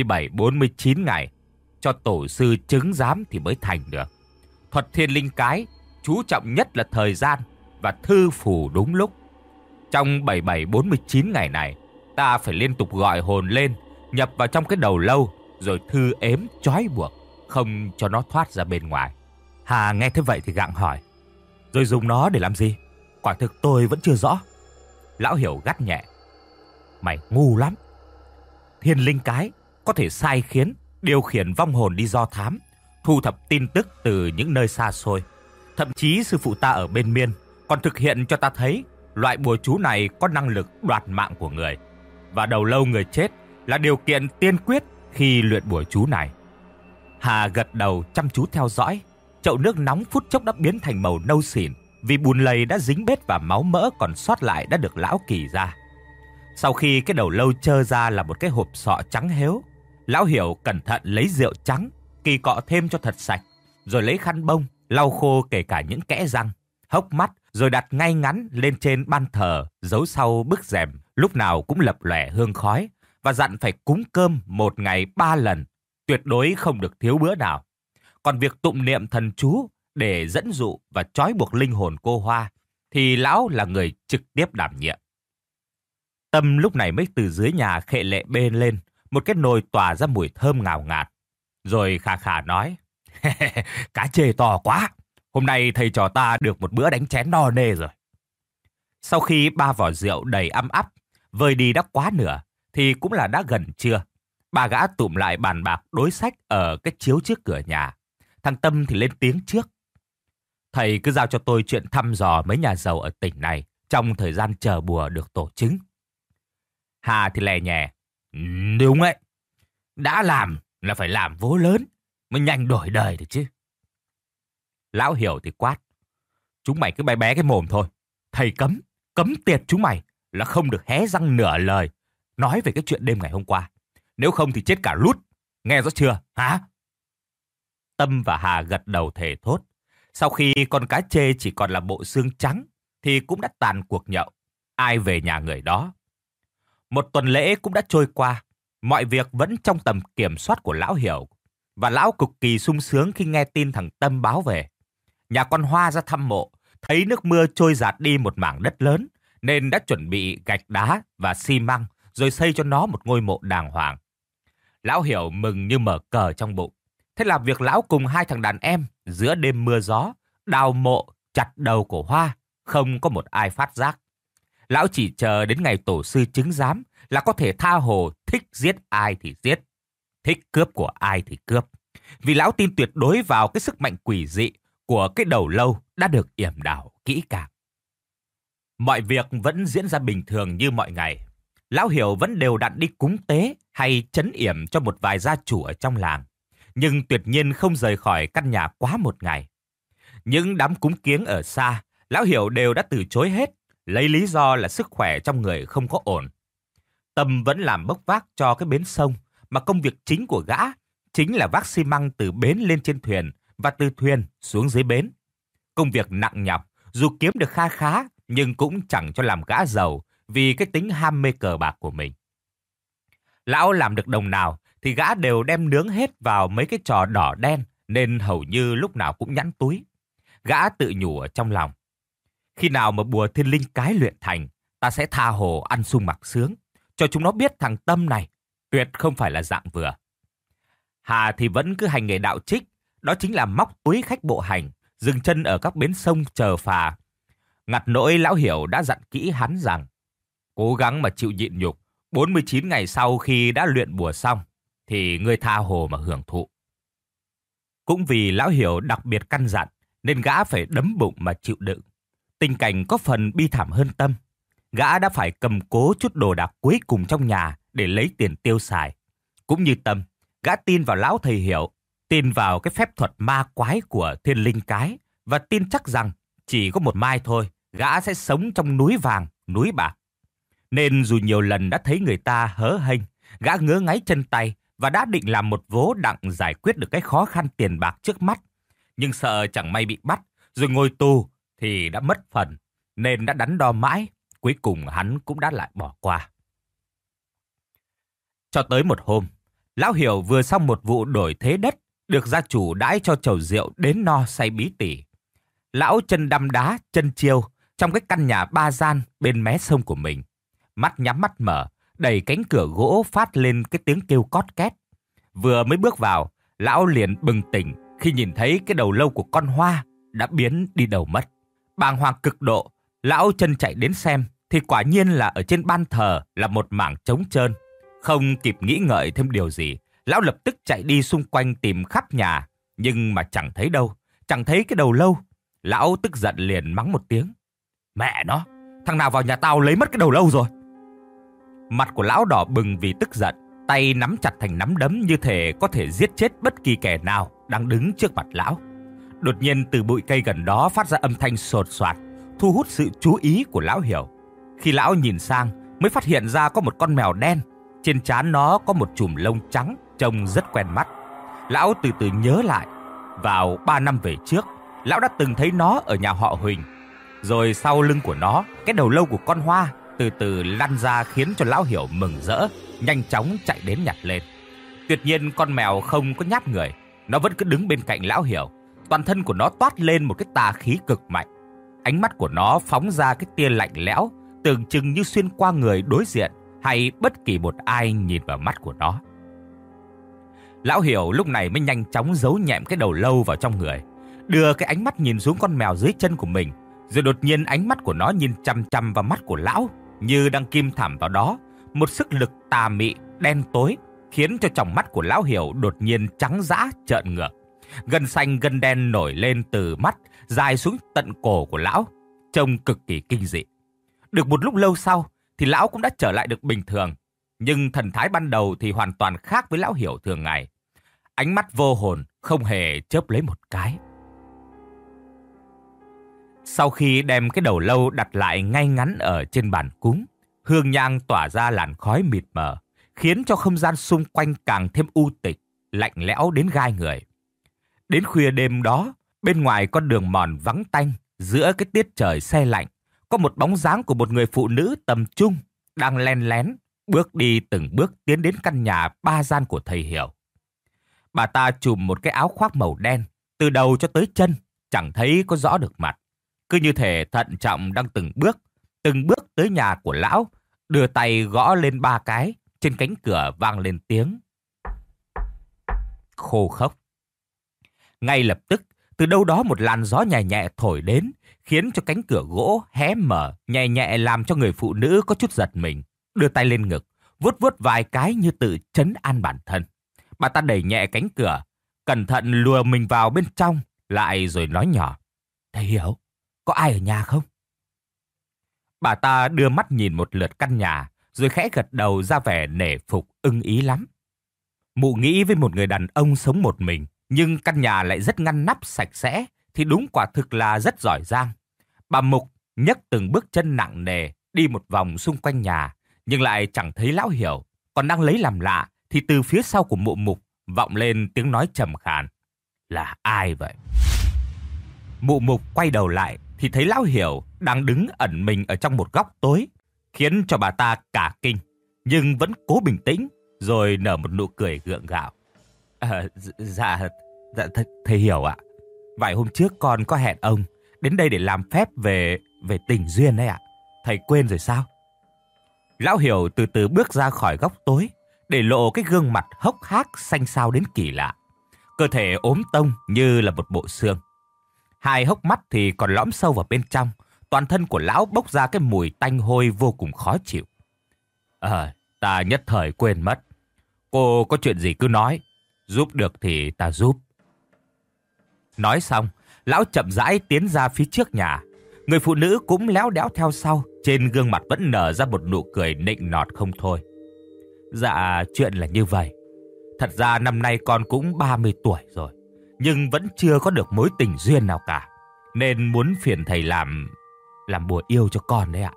47-49 ngày, cho tổ sư chứng giám thì mới thành được. Thuật thiên linh cái chú trọng nhất là thời gian và thư phù đúng lúc. Trong 47-49 ngày này, ta phải liên tục gọi hồn lên, nhập vào trong cái đầu lâu, rồi thư ếm trói buộc, không cho nó thoát ra bên ngoài. Hà nghe thế vậy thì gặng hỏi: Rồi dùng nó để làm gì? Quả thực tôi vẫn chưa rõ. Lão Hiểu gắt nhẹ: Mày ngu lắm. Thiên linh cái có thể sai khiến, điều khiển vong hồn đi do thám, thu thập tin tức từ những nơi xa xôi. Thậm chí sư phụ ta ở bên Miên còn thực hiện cho ta thấy loại bùa chú này có năng lực đoạt mạng của người, và đầu lâu người chết là điều kiện tiên quyết khi luyện bùa chú này. Hà gật đầu chăm chú theo dõi. Chậu nước nóng phút chốc đã biến thành màu nâu xỉn, vì bùn lầy đã dính bết và máu mỡ còn sót lại đã được lão kỳ ra. Sau khi cái đầu lâu trơ ra là một cái hộp sọ trắng héo, Lão Hiểu cẩn thận lấy rượu trắng, kỳ cọ thêm cho thật sạch, rồi lấy khăn bông lau khô kể cả những kẽ răng, hốc mắt, rồi đặt ngay ngắn lên trên ban thờ, giấu sau bức rèm lúc nào cũng lập lòe hương khói, và dặn phải cúng cơm 1 ngày 3 lần, tuyệt đối không được thiếu bữa nào. Còn việc tụng niệm thần chú để dẫn dụ và trói buộc linh hồn cô Hoa thì lão là người trực tiếp đảm nhiệm. Tâm lúc này mới từ dưới nhà khệ lệ bê lên một cái nồi tỏa ra mùi thơm ngào ngạt, rồi khà khà nói: Cá chê to quá, hôm nay thầy trò ta được một bữa đánh chén no nê rồi. Sau khi 3 vỏ rượu đầy ăm ắp Vơi đi đã quá nửa, thì cũng là đã gần trưa. Ba gã tụm lại bàn bạc đối sách ở cái chiếu trước cửa nhà. Thằng Tâm thì lên tiếng trước. Thầy cứ giao cho tôi chuyện thăm dò mấy nhà giàu ở tỉnh này trong thời gian chờ bùa được tổ chứng. Hà thì lè nhè. Đúng ấy, đã làm là phải làm vố lớn mới nhanh đổi đời được chứ. Lão Hiểu thì quát. Chúng mày cứ bé bé cái mồm thôi. Thầy cấm tiệt chúng mày là không được hé răng nửa lời nói về cái chuyện đêm ngày hôm qua. Nếu không thì chết cả lút. Nghe rõ chưa, hả? Tâm và Hà gật đầu thề thốt. Sau khi con cá chê chỉ còn là bộ xương trắng thì cũng đã tàn cuộc nhậu. Ai về nhà người đó. Một tuần lễ cũng đã trôi qua. Mọi việc vẫn trong tầm kiểm soát của Lão Hiểu. Và Lão cực kỳ sung sướng khi nghe tin thằng Tâm báo về. Nhà con Hoa ra thăm mộ, thấy nước mưa trôi dạt đi một mảng đất lớn, nên đã chuẩn bị gạch đá và xi măng, rồi xây cho nó một ngôi mộ đàng hoàng. Lão Hiểu mừng như mở cờ trong bụng. Thế là việc lão cùng hai thằng đàn em giữa đêm mưa gió, đào mộ, chặt đầu của Hoa, không có một ai phát giác. Lão chỉ chờ đến ngày tổ sư chứng giám là có thể tha hồ thích giết ai thì giết, thích cướp của ai thì cướp. Vì lão tin tuyệt đối vào cái sức mạnh quỷ dị của cái đầu lâu đã được yểm đảo kỹ càng. Mọi việc vẫn diễn ra bình thường như mọi ngày. Lão Hiểu vẫn đều đặn đi cúng tế hay trấn yểm cho một vài gia chủ ở trong làng, nhưng tuyệt nhiên không rời khỏi căn nhà quá một ngày. Những đám cúng kiếng ở xa, Lão Hiểu đều đã từ chối hết, lấy lý do là sức khỏe trong người không có ổn. Tâm vẫn làm bốc vác cho cái bến sông, mà công việc chính của gã chính là vác xi măng từ bến lên trên thuyền và từ thuyền xuống dưới bến. Công việc nặng nhọc, dù kiếm được kha khá, nhưng cũng chẳng cho làm gã giàu vì cái tính ham mê cờ bạc của mình. Lão làm được đồng nào thì gã đều đem nướng hết vào mấy cái trò đỏ đen, nên hầu như lúc nào cũng nhẵn túi. Gã tự nhủ ở trong lòng. Khi nào mà bùa thiên linh cái luyện thành, ta sẽ tha hồ ăn sung mặc sướng, cho chúng nó biết thằng Tâm này tuyệt không phải là dạng vừa. Hà thì vẫn cứ hành nghề đạo trích, đó chính là móc túi khách bộ hành, dừng chân ở các bến sông chờ phà. Ngặt nỗi Lão Hiểu đã dặn kỹ hắn rằng, cố gắng mà chịu nhịn nhục, 49 ngày sau khi đã luyện bùa xong, thì ngươi tha hồ mà hưởng thụ. Cũng vì Lão Hiểu đặc biệt căn dặn, nên gã phải đấm bụng mà chịu đựng. Tình cảnh có phần bi thảm hơn Tâm. Gã đã phải cầm cố chút đồ đạc cuối cùng trong nhà để lấy tiền tiêu xài. Cũng như Tâm, gã tin vào Lão Thầy Hiểu, tin vào cái phép thuật ma quái của thiên linh cái, và tin chắc rằng chỉ có một mai thôi, gã sẽ sống trong núi vàng, núi bạc. Nên dù nhiều lần đã thấy người ta hớ hênh, gã ngứa ngáy chân tay và đã định làm một vố đặng giải quyết được cái khó khăn tiền bạc trước mắt. Nhưng sợ chẳng may bị bắt, rồi ngồi tù thì đã mất phần, nên đã đắn đo mãi, cuối cùng hắn cũng đã lại bỏ qua. Cho tới một hôm, Lão Hiểu vừa xong một vụ đổi thế đất, được gia chủ đãi cho chầu rượu đến no say bí tỉ. Lão chân đăm đá, chân chiêu trong cái căn nhà ba gian bên mé sông của mình. Mắt nhắm mắt mở, đẩy cánh cửa gỗ phát lên cái tiếng kêu cót két. Vừa mới bước vào, lão liền bừng tỉnh khi nhìn thấy cái đầu lâu của con Hoa đã biến đi đâu mất. Bàng hoàng cực độ, lão chân chạy đến xem thì quả nhiên là ở trên ban thờ là một mảng trống trơn. Không kịp nghĩ ngợi thêm điều gì, lão lập tức chạy đi xung quanh tìm khắp nhà, nhưng mà chẳng thấy đâu, chẳng thấy cái đầu lâu. Lão tức giận liền mắng một tiếng. Mẹ nó, thằng nào vào nhà tao lấy mất cái đầu lâu rồi? Mặt của lão đỏ bừng vì tức giận, tay nắm chặt thành nắm đấm như thể có thể giết chết bất kỳ kẻ nào đang đứng trước mặt lão. Đột nhiên từ bụi cây gần đó phát ra âm thanh sột soạt, thu hút sự chú ý của Lão Hiểu. Khi lão nhìn sang, mới phát hiện ra có một con mèo đen, trên trán nó có một chùm lông trắng trông rất quen mắt. Lão từ từ nhớ lại, vào 3 năm về trước, lão đã từng thấy nó ở nhà họ Huỳnh. Rồi sau lưng của nó, cái đầu lâu của con Hoa từ từ lăn ra khiến cho Lão Hiểu mừng rỡ, nhanh chóng chạy đến nhặt lên. Tuyệt nhiên con mèo không có nhát người, nó vẫn cứ đứng bên cạnh Lão Hiểu. Toàn thân của nó toát lên một cái tà khí cực mạnh. Ánh mắt của nó phóng ra cái tia lạnh lẽo, tưởng chừng như xuyên qua người đối diện hay bất kỳ một ai nhìn vào mắt của nó. Lão Hiểu lúc này mới nhanh chóng giấu nhẹm cái đầu lâu vào trong người, đưa cái ánh mắt nhìn xuống con mèo dưới chân của mình, rồi đột nhiên ánh mắt của nó nhìn chằm chằm vào mắt của lão, như đang kim thẳm vào đó một sức lực tà mị đen tối, khiến cho tròng mắt của Lão Hiểu đột nhiên trắng dã trợn ngược. Gân xanh gân đen nổi lên từ mắt, dài xuống tận cổ của lão, trông cực kỳ kinh dị. Được một lúc lâu sau thì lão cũng đã trở lại được bình thường, nhưng thần thái ban đầu thì hoàn toàn khác với Lão Hiểu thường ngày. Ánh mắt vô hồn, không hề chớp lấy một cái. Sau khi đem cái đầu lâu đặt lại ngay ngắn ở trên bàn cúng, hương nhang tỏa ra làn khói mịt mờ, khiến cho không gian xung quanh càng thêm u tịch, lạnh lẽo đến gai người. Đến khuya đêm đó, bên ngoài con đường mòn vắng tanh, giữa cái tiết trời se lạnh, có một bóng dáng của một người phụ nữ tầm trung đang len lén bước đi từng bước tiến đến căn nhà 3 gian của thầy Hiểu. Bà ta trùm một cái áo khoác màu đen, từ đầu cho tới chân, chẳng thấy có rõ được mặt. Cứ như thể thận trọng đang từng bước tới nhà của lão, đưa tay gõ lên 3 cái, trên cánh cửa vang lên tiếng khô khốc. Ngay lập tức, từ đâu đó một làn gió nhẹ nhẹ thổi đến, khiến cho cánh cửa gỗ hé mở, nhẹ nhẹ làm cho người phụ nữ có chút giật mình, đưa tay lên ngực, vuốt vuốt vài cái như tự trấn an bản thân. Bà ta đẩy nhẹ cánh cửa, cẩn thận lùa mình vào bên trong, lại rồi nói nhỏ: "Thầy Hiểu, có ai ở nhà không?" Bà ta đưa mắt nhìn một lượt căn nhà, rồi khẽ gật đầu ra vẻ nể phục ưng ý lắm. Mụ nghĩ với một người đàn ông sống một mình, nhưng căn nhà lại rất ngăn nắp sạch sẽ, thì đúng quả thực là rất giỏi giang. Bà Mục nhấc từng bước chân nặng nề, đi một vòng xung quanh nhà, nhưng lại chẳng thấy Lão Hiểu. Còn đang lấy làm lạ, thì từ phía sau của mụ Mục vọng lên tiếng nói trầm khàn: "Là ai vậy?" Mụ Mục quay đầu lại thì thấy Lão Hiểu đang đứng ẩn mình ở trong một góc tối, khiến cho bà ta cả kinh, nhưng vẫn cố bình tĩnh, rồi nở một nụ cười gượng gạo. Dạ, thầy Hiểu ạ. Vài hôm trước con có hẹn ông đến đây để làm phép về tình duyên đấy ạ. Thầy quên rồi sao?" Lão Hiểu từ từ bước ra khỏi góc tối, để lộ cái gương mặt hốc hác xanh xao đến kỳ lạ. Cơ thể ốm tông như là một bộ xương. Hai hốc mắt thì còn lõm sâu vào bên trong, toàn thân của lão bốc ra cái mùi tanh hôi vô cùng khó chịu. Ta nhất thời quên mất. Cô có chuyện gì cứ nói, giúp được thì ta giúp." Nói xong, lão chậm rãi tiến ra phía trước nhà. Người phụ nữ cũng léo đéo theo sau, trên gương mặt vẫn nở ra một nụ cười nịnh nọt không thôi. "Dạ, chuyện là như vậy. Thật ra năm nay con cũng 30 tuổi rồi, nhưng vẫn chưa có được mối tình duyên nào cả, nên muốn phiền thầy làm bùa yêu cho con đấy ạ."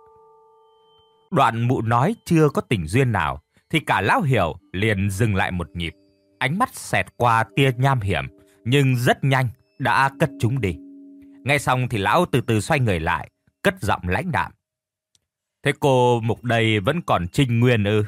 Đoạn mụ nói chưa có tình duyên nào, thì cả Lão Hiểu liền dừng lại một nhịp, ánh mắt xẹt qua tia nham hiểm, nhưng rất nhanh đã cất chúng đi. Nghe xong thì lão từ từ xoay người lại, cất giọng lãnh đạm: "Thế cô Mục đây vẫn còn trinh nguyên ư?"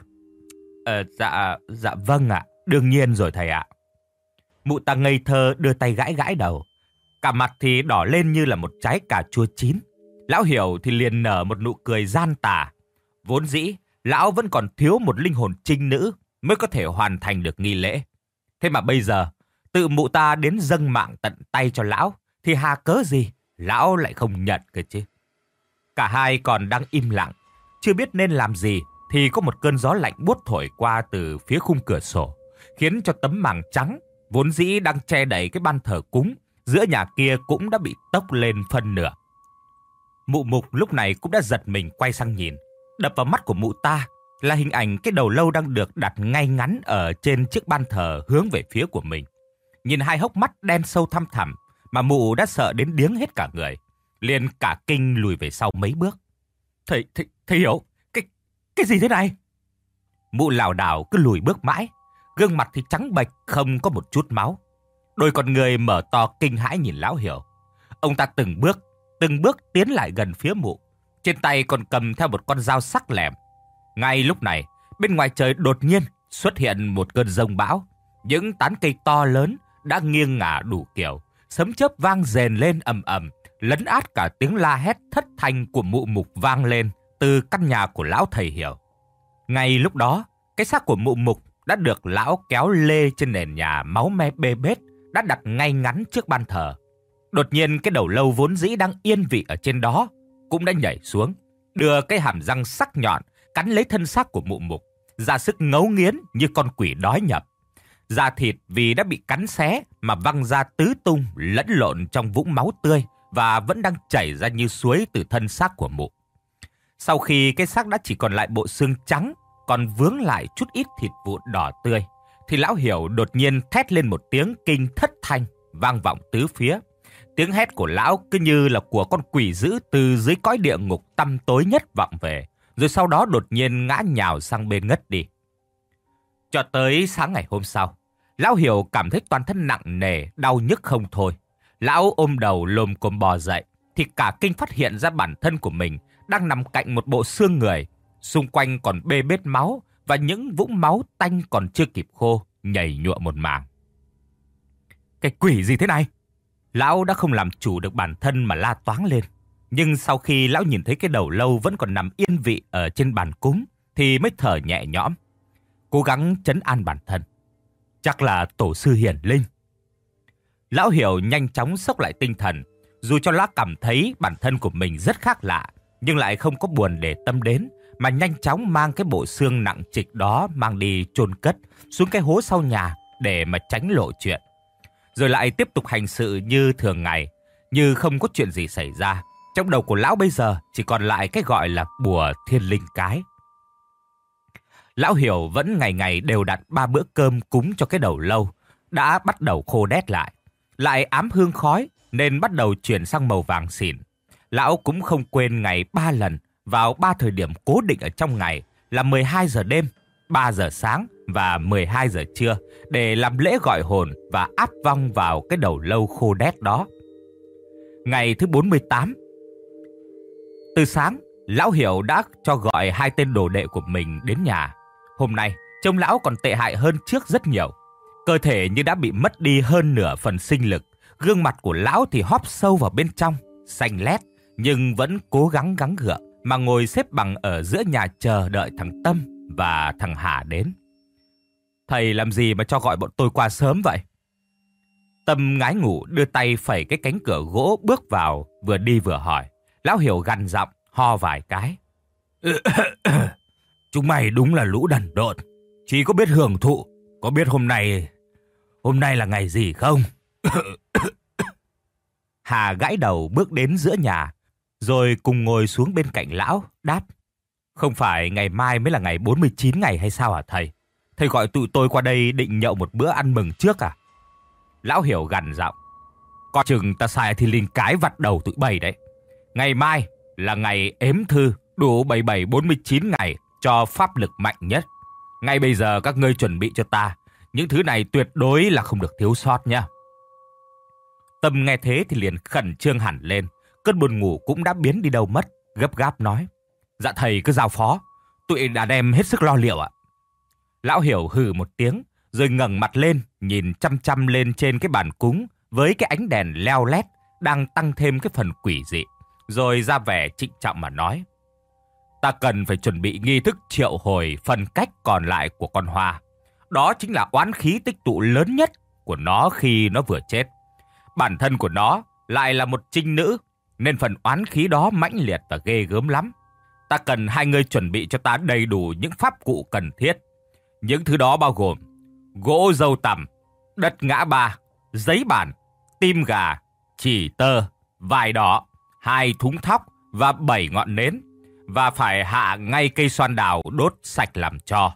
Dạ vâng ạ, đương nhiên rồi thầy ạ." Mụ ta ngây thơ đưa tay gãi gãi đầu, cả mặt thì đỏ lên như là một trái cà chua chín. Lão Hiểu thì liền nở một nụ cười gian tà. Vốn dĩ, lão vẫn còn thiếu một linh hồn trinh nữ mới có thể hoàn thành được nghi lễ. Thế mà bây giờ, tự mụ ta đến dâng mạng tận tay cho lão, thì hà cớ gì lão lại không nhận cơ chứ. Cả hai còn đang im lặng, chưa biết nên làm gì, thì có một cơn gió lạnh buốt thổi qua từ phía khung cửa sổ, khiến cho tấm màng trắng vốn dĩ đang che đậy cái ban thờ cúng giữa nhà kia cũng đã bị tốc lên phân nửa. Mụ Mục lúc này cũng đã giật mình quay sang nhìn. Đập vào mắt của mụ ta là hình ảnh cái đầu lâu đang được đặt ngay ngắn ở trên chiếc ban thờ hướng về phía của mình. Nhìn hai hốc mắt đen sâu thăm thẳm mà mụ đã sợ đến điếng hết cả người, liền cả kinh lùi về sau mấy bước. Thầy Hiểu, cái gì thế này?" Mụ lảo đảo cứ lùi bước mãi, gương mặt thì trắng bệch không có một chút máu. Đôi con người mở to kinh hãi nhìn Lão Hiểu. Ông ta từng bước tiến lại gần phía mụ, trên tay còn cầm theo một con dao sắc lẹm. Ngay lúc này, bên ngoài trời đột nhiên xuất hiện một cơn giông bão. Những tán cây to lớn đã nghiêng ngả đủ kiểu, sấm chớp vang rền lên ầm ầm, lấn át cả tiếng la hét thất thanh của mụ Mục vang lên từ căn nhà của lão thầy Hiểu. Ngay lúc đó, cái xác của mụ Mục đã được lão kéo lê trên nền nhà máu me bê bết, đã đặt ngay ngắn trước ban thờ. Đột nhiên cái đầu lâu vốn dĩ đang yên vị ở trên đó cũng đã nhảy xuống, đưa cái hàm răng sắc nhọn cắn lấy thân xác của Mụ Mục, ra sức ngấu nghiến như con quỷ đói nhập. Da thịt vì đã bị cắn xé mà văng ra tứ tung, lẫn lộn trong vũng máu tươi và vẫn đang chảy ra như suối từ thân xác của Mụ. Sau khi cái xác đã chỉ còn lại bộ xương trắng, còn vướng lại chút ít thịt vụn đỏ tươi, thì Lão Hiểu đột nhiên thét lên một tiếng kinh thất thanh, vang vọng tứ phía. Tiếng hét của lão cứ như là của con quỷ dữ từ dưới cõi địa ngục tăm tối nhất vọng về, rồi sau đó đột nhiên ngã nhào sang bên ngất đi. Cho tới sáng ngày hôm sau, Lão Hiểu cảm thấy toàn thân nặng nề, đau nhức không thôi. Lão ôm đầu lồm cồm bò dậy, thì cả kinh phát hiện ra bản thân của mình đang nằm cạnh một bộ xương người. Xung quanh còn bê bết máu và những vũng máu tanh còn chưa kịp khô, nhầy nhụa một mảng. Cái quỷ gì thế này? Lão đã không làm chủ được bản thân mà la toáng lên. Nhưng sau khi lão nhìn thấy cái đầu lâu vẫn còn nằm yên vị ở trên bàn cúng, thì mới thở nhẹ nhõm, cố gắng trấn an bản thân. Chắc là tổ sư hiển linh. Lão Hiểu nhanh chóng xốc lại tinh thần. Dù cho lão cảm thấy bản thân của mình rất khác lạ, nhưng lại không có buồn để tâm đến, mà nhanh chóng mang cái bộ xương nặng trịch đó mang đi chôn cất xuống cái hố sau nhà để mà tránh lộ chuyện. Rồi lại tiếp tục hành sự như thường ngày, như không có chuyện gì xảy ra. Trong đầu của lão bây giờ chỉ còn lại cái gọi là bùa thiên linh cái. Lão Hiểu vẫn ngày ngày đều đặn 3 bữa cơm cúng cho cái đầu lâu, đã bắt đầu khô đét lại ám hương khói nên bắt đầu chuyển sang màu vàng xỉn. Lão cũng không quên ngày 3 lần vào 3 thời điểm cố định ở trong ngày là 12 giờ đêm, 3 giờ sáng và 12 giờ trưa để làm lễ gọi hồn và áp vong vào cái đầu lâu khô đét đó. Ngày thứ 48, từ sáng, Lão Hiểu đã cho gọi 2 tên đồ đệ của mình đến nhà. Hôm nay, trông lão còn tệ hại hơn trước rất nhiều. Cơ thể như đã bị mất đi hơn nửa phần sinh lực. Gương mặt của lão thì hóp sâu vào bên trong, xanh lét, nhưng vẫn cố gắng gắng gượng mà ngồi xếp bằng ở giữa nhà chờ đợi thằng Tâm và thằng Hà đến. Thầy làm gì mà cho gọi bọn tôi qua sớm vậy? Tâm ngái ngủ đưa tay phẩy cái cánh cửa gỗ bước vào, vừa đi vừa hỏi. Lão Hiểu gằn giọng, ho vài cái. Chúng mày đúng là lũ đần độn, chỉ có biết hưởng thụ, có biết hôm nay là ngày gì không? Hà gãi đầu bước đến giữa nhà, rồi cùng ngồi xuống bên cạnh lão, đáp. Không phải ngày mai mới là ngày 49 ngày hay sao hả thầy? Thầy gọi tụi tôi qua đây định nhậu một bữa ăn mừng trước à? Lão Hiểu gằn giọng. Coi chừng ta xài thì linh cái vặt đầu tụi bay đấy. Ngày mai là ngày ếm thư đủ 7749 ngày cho pháp lực mạnh nhất. Ngay bây giờ các ngươi chuẩn bị cho ta. Những thứ này tuyệt đối là không được thiếu sót nha. Tâm nghe thế thì liền khẩn trương hẳn lên. Cơn buồn ngủ cũng đã biến đi đâu mất. Gấp gáp nói. Dạ thầy cứ giao phó. Tụi đàn em hết sức lo liệu ạ. Lão Hiểu hừ một tiếng, rồi ngẩng mặt lên, nhìn chăm chăm lên trên cái bàn cúng với cái ánh đèn leo lét đang tăng thêm cái phần quỷ dị. Rồi ra vẻ trịnh trọng mà nói. Ta cần phải chuẩn bị nghi thức triệu hồi phần cách còn lại của con Hoa. Đó chính là oán khí tích tụ lớn nhất của nó khi nó vừa chết. Bản thân của nó lại là một trinh nữ, nên phần oán khí đó mãnh liệt và ghê gớm lắm. Ta cần hai người chuẩn bị cho ta đầy đủ những pháp cụ cần thiết. Những thứ đó bao gồm gỗ dâu tằm, đất ngã ba, giấy bản, tim gà, chỉ tơ, vải đỏ, 2 thúng thóc và 7 ngọn nến. Và phải hạ ngay cây xoan đào đốt sạch làm tro.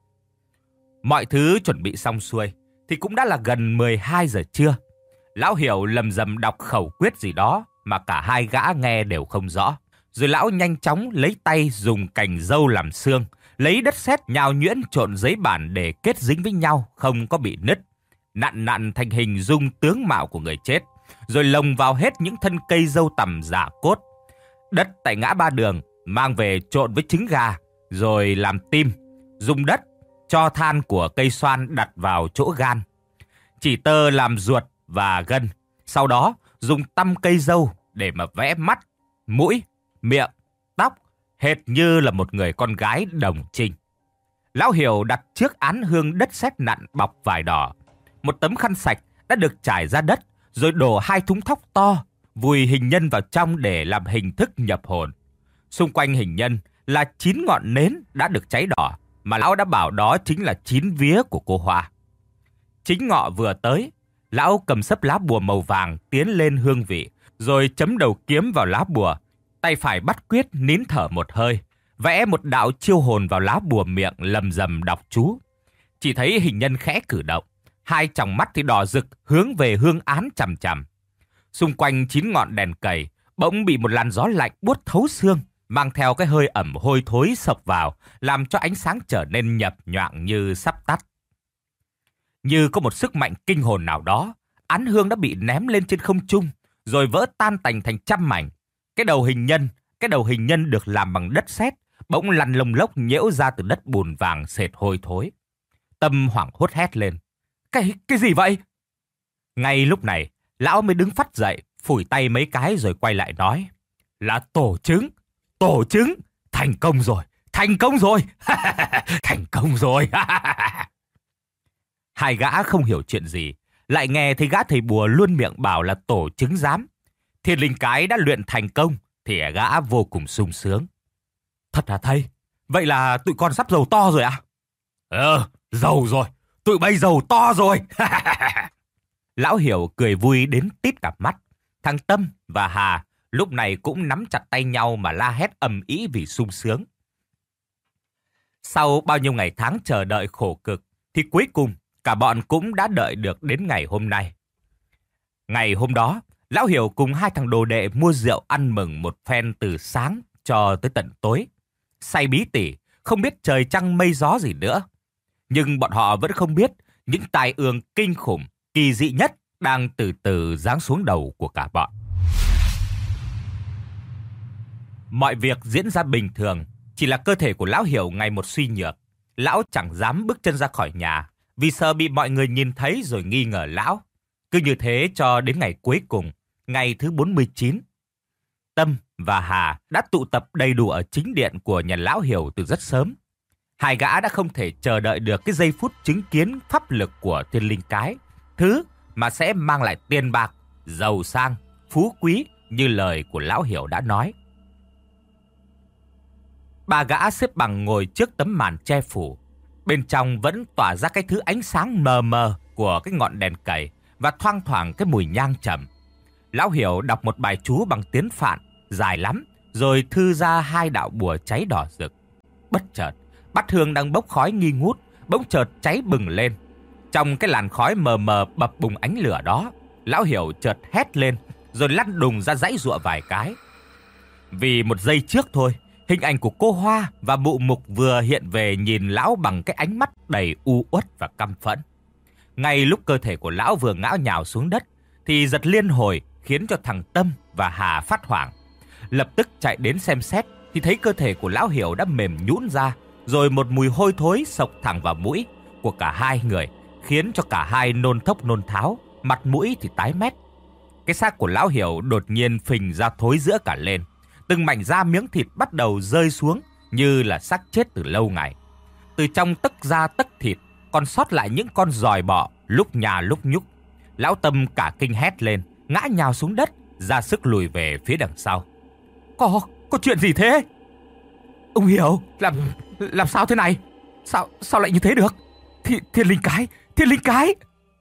Mọi thứ chuẩn bị xong xuôi thì cũng đã là gần 12 giờ trưa. Lão Hiểu lầm rầm đọc khẩu quyết gì đó mà cả hai gã nghe đều không rõ. Rồi lão nhanh chóng lấy tay dùng cành dâu làm xương, lấy đất sét nhào nhuyễn trộn giấy bản để kết dính với nhau, không có bị nứt, nặn nặn thành hình dung tướng mạo của người chết, rồi lồng vào hết những thân cây dâu tằm giả cốt. Đất tại ngã ba đường mang về trộn với trứng gà, rồi làm tim, dùng đất, cho than của cây xoan đặt vào chỗ gan. Chỉ tơ làm ruột và gân, sau đó dùng tăm cây dâu để mà vẽ mắt, mũi, miệng, tóc, hệt như là một người con gái đồng trinh. Lão Hiểu đặt trước án hương đất sét nặn bọc vải đỏ. Một tấm khăn sạch đã được trải ra đất, rồi đổ 2 thúng thóc to, vùi hình nhân vào trong để làm hình thức nhập hồn. Xung quanh hình nhân là 9 ngọn nến đã được cháy đỏ, mà lão đã bảo đó chính là 9 vía của cô Hoa. Chính ngọ vừa tới, lão cầm sấp lá bùa màu vàng tiến lên hương vị, rồi chấm đầu kiếm vào lá bùa, tay phải bắt quyết nín thở một hơi, vẽ một đạo chiêu hồn vào lá bùa, miệng lầm rầm đọc chú. Chỉ thấy hình nhân khẽ cử động, hai tròng mắt thì đỏ rực hướng về hương án chằm chằm. Xung quanh 9 ngọn đèn cầy bỗng bị một làn gió lạnh buốt thấu xương, mang theo cái hơi ẩm hôi thối sộc vào, làm cho ánh sáng trở nên nhập nhoạng như sắp tắt. Như có một sức mạnh kinh hồn nào đó, án hương đã bị ném lên trên không trung, rồi vỡ tan tành thành trăm mảnh. Cái đầu hình nhân được làm bằng đất sét bỗng lăn lông lốc nhễu ra từ đất bùn vàng sệt hôi thối. Tâm hoảng hốt hét lên: Cái gì vậy? Ngay lúc này, lão mới đứng phắt dậy, phủi tay mấy cái rồi quay lại nói: Là tổ trứng, thành công rồi, thành công rồi. Hai gã không hiểu chuyện gì, lại nghe thấy gã thầy bùa luôn miệng bảo là tổ trứng giám. Thiên linh cái đã luyện thành công thì gã vô cùng sung sướng. Thật hả thầy? Vậy là tụi con sắp giàu to rồi à? Giàu rồi, tụi bay giàu to rồi. Lão Hiểu cười vui đến tít cả mắt. Thằng Tâm và Hà lúc này cũng nắm chặt tay nhau mà la hét ầm ĩ vì sung sướng. Sau bao nhiêu ngày tháng chờ đợi khổ cực, thì cuối cùng cả bọn cũng đã đợi được đến ngày hôm nay. Ngày hôm đó, Lão Hiểu cùng hai thằng đồ đệ mua rượu ăn mừng một phen từ sáng cho tới tận tối. Say bí tỉ, không biết trời trăng mây gió gì nữa. Nhưng bọn họ vẫn không biết những tai ương kinh khủng, kỳ dị nhất đang từ từ giáng xuống đầu của cả bọn. Mọi việc diễn ra bình thường, chỉ là cơ thể của Lão Hiểu ngày một suy nhược. Lão chẳng dám bước chân ra khỏi nhà, vì sợ bị mọi người nhìn thấy rồi nghi ngờ lão. Cứ như thế cho đến ngày cuối cùng, ngày thứ 49. Tâm và Hà đã tụ tập đầy đủ ở chính điện của nhà Lão Hiểu từ rất sớm. Hai gã đã không thể chờ đợi được cái giây phút chứng kiến pháp lực của thiên linh cái, thứ mà sẽ mang lại tiền bạc, giàu sang, phú quý như lời của Lão Hiểu đã nói. Ba gã xếp bằng ngồi trước tấm màn che phủ. Bên trong vẫn tỏa ra cái thứ ánh sáng mờ mờ của cái ngọn đèn cầy và thoang thoảng cái mùi nhang trầm. Lão Hiểu đọc một bài chú bằng tiếng Phạn dài lắm, rồi thư ra hai đạo bùa cháy đỏ rực. Bất chợt, bát hương đang bốc khói nghi ngút bỗng chợt cháy bừng lên. Trong cái làn khói mờ mờ bập bùng ánh lửa đó, Lão Hiểu chợt hét lên, rồi lăn đùng ra giãy giụa vài cái. Vì một giây trước thôi, hình ảnh của cô Hoa và mụ Mục vừa hiện về nhìn lão bằng cái ánh mắt đầy u uất và căm phẫn. Ngay lúc cơ thể của lão vừa ngã nhào xuống đất, thì giật liên hồi khiến cho thằng Tâm và Hà phát hoảng. Lập tức chạy đến xem xét, thì thấy cơ thể của Lão Hiểu đã mềm nhũn ra, rồi một mùi hôi thối xộc thẳng vào mũi của cả hai người, khiến cho cả hai nôn thốc nôn tháo, mặt mũi thì tái mét. Cái xác của Lão Hiểu đột nhiên phình ra thối rữa cả lên. Từng mảnh da miếng thịt bắt đầu rơi xuống như là xác chết từ lâu ngày. Từ trong tấc da tấc thịt còn sót lại những con giòi bọ lúc nhà lúc nhúc. Lão Tâm cả kinh hét lên, ngã nhào xuống đất, ra sức lùi về phía đằng sau. Có chuyện gì thế? Ông Hiểu, làm sao thế này? Sao lại như thế được? Thiên linh cái.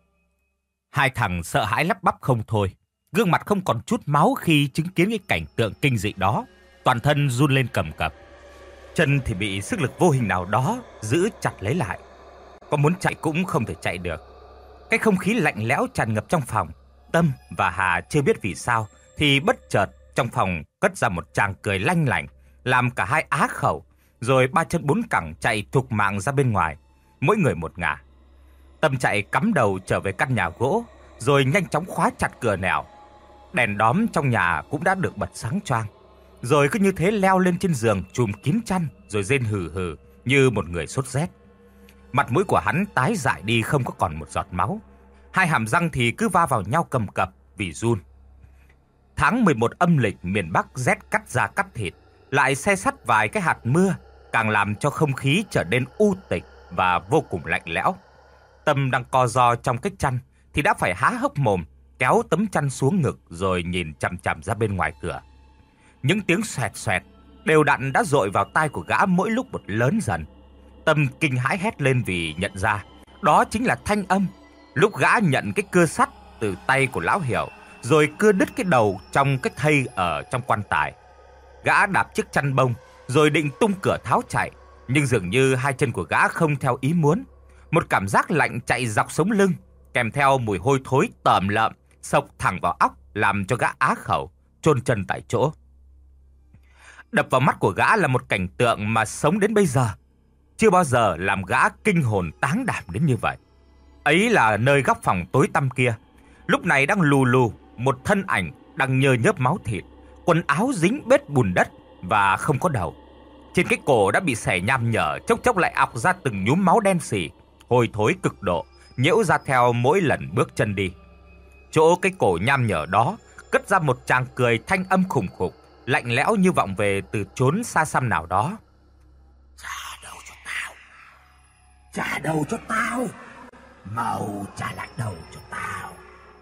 Hai thằng sợ hãi lắp bắp không thôi. Gương mặt không còn chút máu khi chứng kiến cái cảnh tượng kinh dị đó, toàn thân run lên cầm cập. Chân thì bị sức lực vô hình nào đó giữ chặt lấy lại. Có muốn chạy cũng không thể chạy được. Cái không khí lạnh lẽo tràn ngập trong phòng. Tâm và Hà chưa biết vì sao thì bất chợt trong phòng cất ra một tràng cười lanh lảnh, làm cả hai á khẩu, rồi ba chân bốn cẳng chạy thục mạng ra bên ngoài, mỗi người một ngả. Tâm chạy cắm đầu trở về căn nhà gỗ, rồi nhanh chóng khóa chặt cửa nẻo. Đèn đóm trong nhà cũng đã được bật sáng choang. Rồi cứ như thế leo lên trên giường, trùm kín chăn, rồi rên hừ hừ như một người sốt rét. Mặt mũi của hắn tái dại đi không có còn một giọt máu. Hai hàm răng thì cứ va vào nhau cầm cập vì run. Tháng 11 âm lịch miền Bắc rét cắt da cắt thịt, lại se sắt vài cái hạt mưa, càng làm cho không khí trở nên u tịch và vô cùng lạnh lẽo. Tâm đang co ro trong cái chăn thì đã phải há hốc mồm, kéo tấm chăn xuống ngực rồi nhìn chằm chằm ra bên ngoài cửa. Những tiếng xoẹt xoẹt đều đặn đã dội vào tai của gã mỗi lúc một lớn dần. Tâm kinh hãi hét lên vì nhận ra đó chính là thanh âm lúc gã nhận cái cưa sắt từ tay của lão Hiểu, rồi cưa đứt cái đầu trong cái thây ở trong quan tài. Gã đạp chiếc chăn bông rồi định tung cửa tháo chạy, nhưng dường như hai chân của gã không theo ý muốn. Một cảm giác lạnh chạy dọc sống lưng, kèm theo mùi hôi thối tởm lợm xộc thẳng vào óc, làm cho gã á khẩu, chôn chân tại chỗ. Đập vào mắt của gã là một cảnh tượng mà sống đến bây giờ chưa bao giờ làm gã kinh hồn táng đảm đến như vậy. Ấy là nơi góc phòng tối tăm kia, lúc này đang lù lù một thân ảnh đang nhơ nhớp máu thịt, quần áo dính bết bùn đất và không có đầu. Trên cái cổ đã bị xẻ nham nhở, chốc chốc lại ọc ra từng nhúm máu đen sì, hôi thối cực độ, nhễu ra theo mỗi lần bước chân đi. Chỗ cái cổ nham nhở đó cất ra một tràng cười thanh âm khủng khục, lạnh lẽo như vọng về từ chốn xa xăm nào đó. Trả đầu cho tao, trả đầu cho tao, mau trả lại đầu cho tao.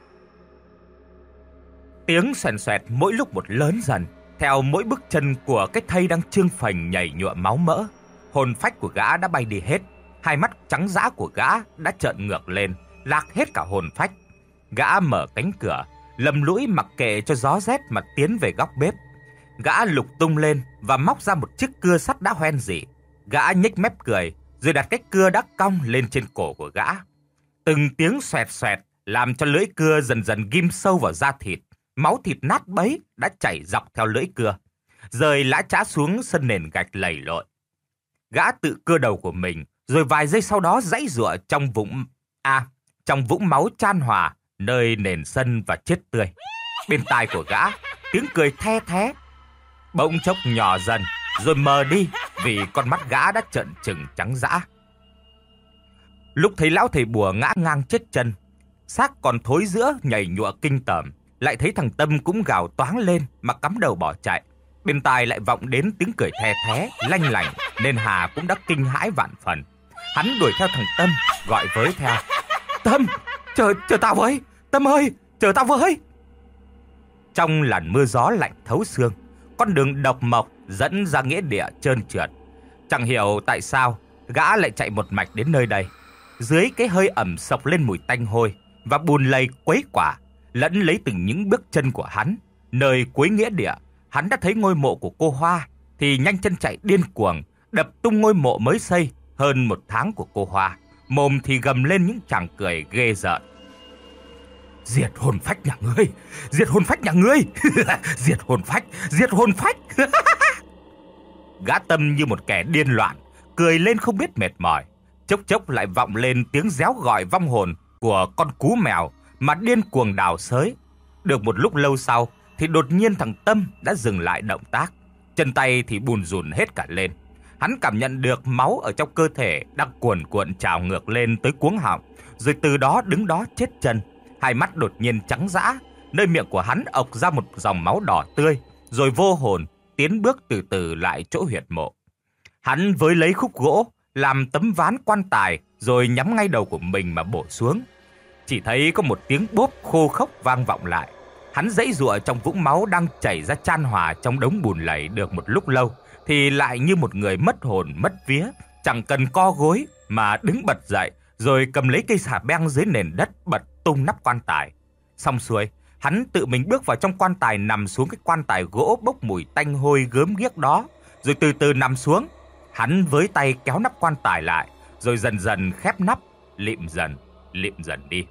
Tiếng xoèn xoẹt mỗi lúc một lớn dần, theo mỗi bước chân của cái thây đang trương phành nhảy nhụa máu mỡ. Hồn phách của gã đã bay đi hết, hai mắt trắng dã của gã đã trợn ngược lên, lạc hết cả hồn phách. Gã mở cánh cửa, lầm lũi mặc kệ cho gió rét mà tiến về góc bếp. Gã lục tung lên và móc ra một chiếc cưa sắt đã hoen rỉ. Gã nhếch mép cười, rồi đặt cái cưa đã cong lên trên cổ của gã. Từng tiếng xoẹt xoẹt làm cho lưỡi cưa dần dần ghim sâu vào da thịt. Máu thịt nát bấy đã chảy dọc theo lưỡi cưa, rơi lã chã xuống sân nền gạch lầy lội. Gã tự cưa đầu của mình, rồi vài giây sau đó giãy giụa trong vũng máu chan hòa nơi nền sân và chết tươi. Bên tai của gã, tiếng cười the thé bỗng chốc nhỏ dần rồi mờ đi vì con mắt gã đã trợn trừng trắng dã. Lúc thấy lão thầy bùa ngã ngang chết chân, xác còn thối rữa nhảy nhụa kinh tởm, lại thấy thằng Tâm cũng gào toáng lên mà cắm đầu bỏ chạy. Bên tai lại vọng đến tiếng cười the thé lanh lảnh, nên Hà cũng đã kinh hãi vạn phần. Hắn đuổi theo thằng Tâm, gọi với theo: "Tâm, chờ tao với, Tâm ơi, chờ tao với." Trong làn mưa gió lạnh thấu xương, con đường độc mộc dẫn ra nghĩa địa trơn trượt. Chẳng hiểu tại sao gã lại chạy một mạch đến nơi đây. Dưới cái hơi ẩm sộc lên mùi tanh hôi và bùn lầy quấy quả, lẫn lấy từng những bước chân của hắn. Nơi cuối nghĩa địa, hắn đã thấy ngôi mộ của cô Hoa, thì nhanh chân chạy điên cuồng, đập tung ngôi mộ mới xây hơn 1 tháng của cô Hoa. Mồm thì gầm lên những tràng cười ghê rợn: "Diệt hồn phách nhà ngươi! Diệt hồn phách nhà ngươi! Diệt hồn phách! Diệt hồn phách!" Gã Tâm như một kẻ điên loạn, cười lên không biết mệt mỏi. Chốc chốc lại vọng lên tiếng réo gọi vong hồn của con cú mèo mà điên cuồng đào xới. Được một lúc lâu sau thì đột nhiên thằng Tâm đã dừng lại động tác, chân tay thì bùn rùn hết cả lên. Hắn cảm nhận được máu ở trong cơ thể đang cuồn cuộn trào ngược lên tới cuống họng, rồi từ đó đứng đó chết chân. Hai mắt đột nhiên trắng dã, nơi miệng của hắn ộc ra một dòng máu đỏ tươi, rồi vô hồn tiến bước từ từ lại chỗ huyệt mộ. Hắn với lấy khúc gỗ làm tấm ván quan tài, rồi nhắm ngay đầu của mình mà bổ xuống. Chỉ thấy có một tiếng bốp khô khốc vang vọng lại. Hắn giãy giụa trong vũng máu đang chảy ra chan hòa trong đống bùn lầy được một lúc lâu, thì lại như một người mất hồn mất vía, chẳng cần co gối mà đứng bật dậy, rồi cầm lấy cây xà beng dưới nền đất bật tung nắp quan tài. Xong xuôi, hắn tự mình bước vào trong quan tài, nằm xuống cái quan tài gỗ bốc mùi tanh hôi gớm ghiếc đó, rồi từ từ nằm xuống. Hắn với tay kéo nắp quan tài lại, rồi dần dần khép nắp, lịm dần đi.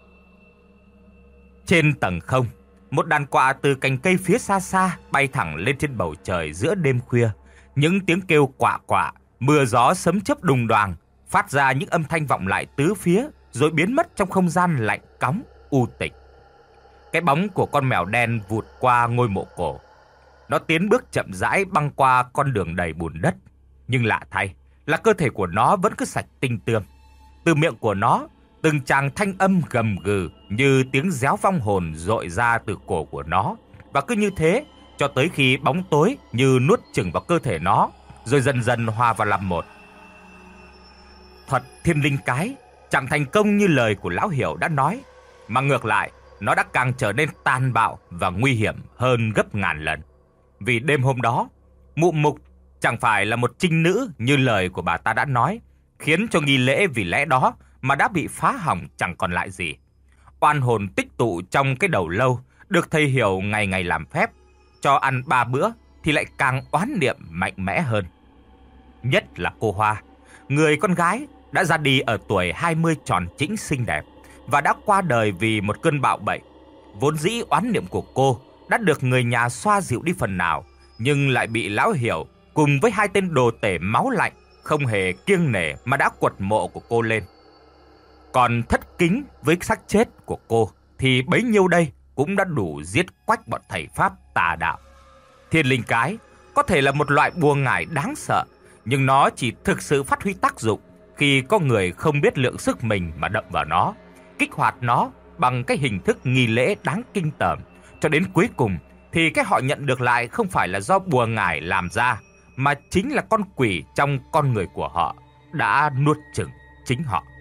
Trên tầng không, một đàn quạ từ cành cây phía xa xa bay thẳng lên trên bầu trời giữa đêm khuya. Những tiếng kêu quạ quạ, mưa gió sấm chớp đùng đoàng, phát ra những âm thanh vọng lại tứ phía, rồi biến mất trong không gian lạnh cóng, u tịch. Cái bóng của con mèo đen vụt qua ngôi mộ cổ. Nó tiến bước chậm rãi băng qua con đường đầy bùn đất. Nhưng lạ thay là cơ thể của nó vẫn cứ sạch tinh tươm. Từ miệng của nó, từng tràng thanh âm gầm gừ như tiếng réo vong hồn dội ra từ cổ của nó. Và cứ như thế cho tới khi bóng tối như nuốt chửng vào cơ thể nó, rồi dần dần hòa vào làm một. Thuật thiên linh cái chẳng thành công như lời của lão Hiểu đã nói, mà ngược lại nó đã càng trở nên tàn bạo và nguy hiểm hơn gấp ngàn lần. Vì đêm hôm đó, Mụ Mục chẳng phải là một trinh nữ như lời của bà ta đã nói, khiến cho nghi lễ vì lẽ đó mà đã bị phá hỏng chẳng còn lại gì. Oan hồn tích tụ trong cái đầu lâu, được thầy Hiểu ngày ngày làm phép, cho ăn 3 bữa thì lại càng oán niệm mạnh mẽ hơn. Nhất là cô Hoa, người con gái đã ra đi ở tuổi 20 tròn chỉnh xinh đẹp và đã qua đời vì một cơn bạo bệnh. Vốn dĩ oán niệm của cô đã được người nhà xoa dịu đi phần nào, nhưng lại bị lão Hiểu cùng với 2 tên đồ tể máu lạnh không hề kiêng nể mà đã quật mộ của cô lên. Còn thất kính với xác chết của cô thì bấy nhiêu đây cũng đã đủ giết quách bọn thầy Pháp tà đạo. Thiên linh cái có thể là một loại bùa ngải đáng sợ, nhưng nó chỉ thực sự phát huy tác dụng khi có người không biết lượng sức mình mà đậm vào nó, kích hoạt nó bằng cái hình thức nghi lễ đáng kinh tởm, cho đến cuối cùng thì cái họ nhận được lại không phải là do bùa ngải làm ra, mà chính là con quỷ trong con người của họ đã nuốt chửng chính họ.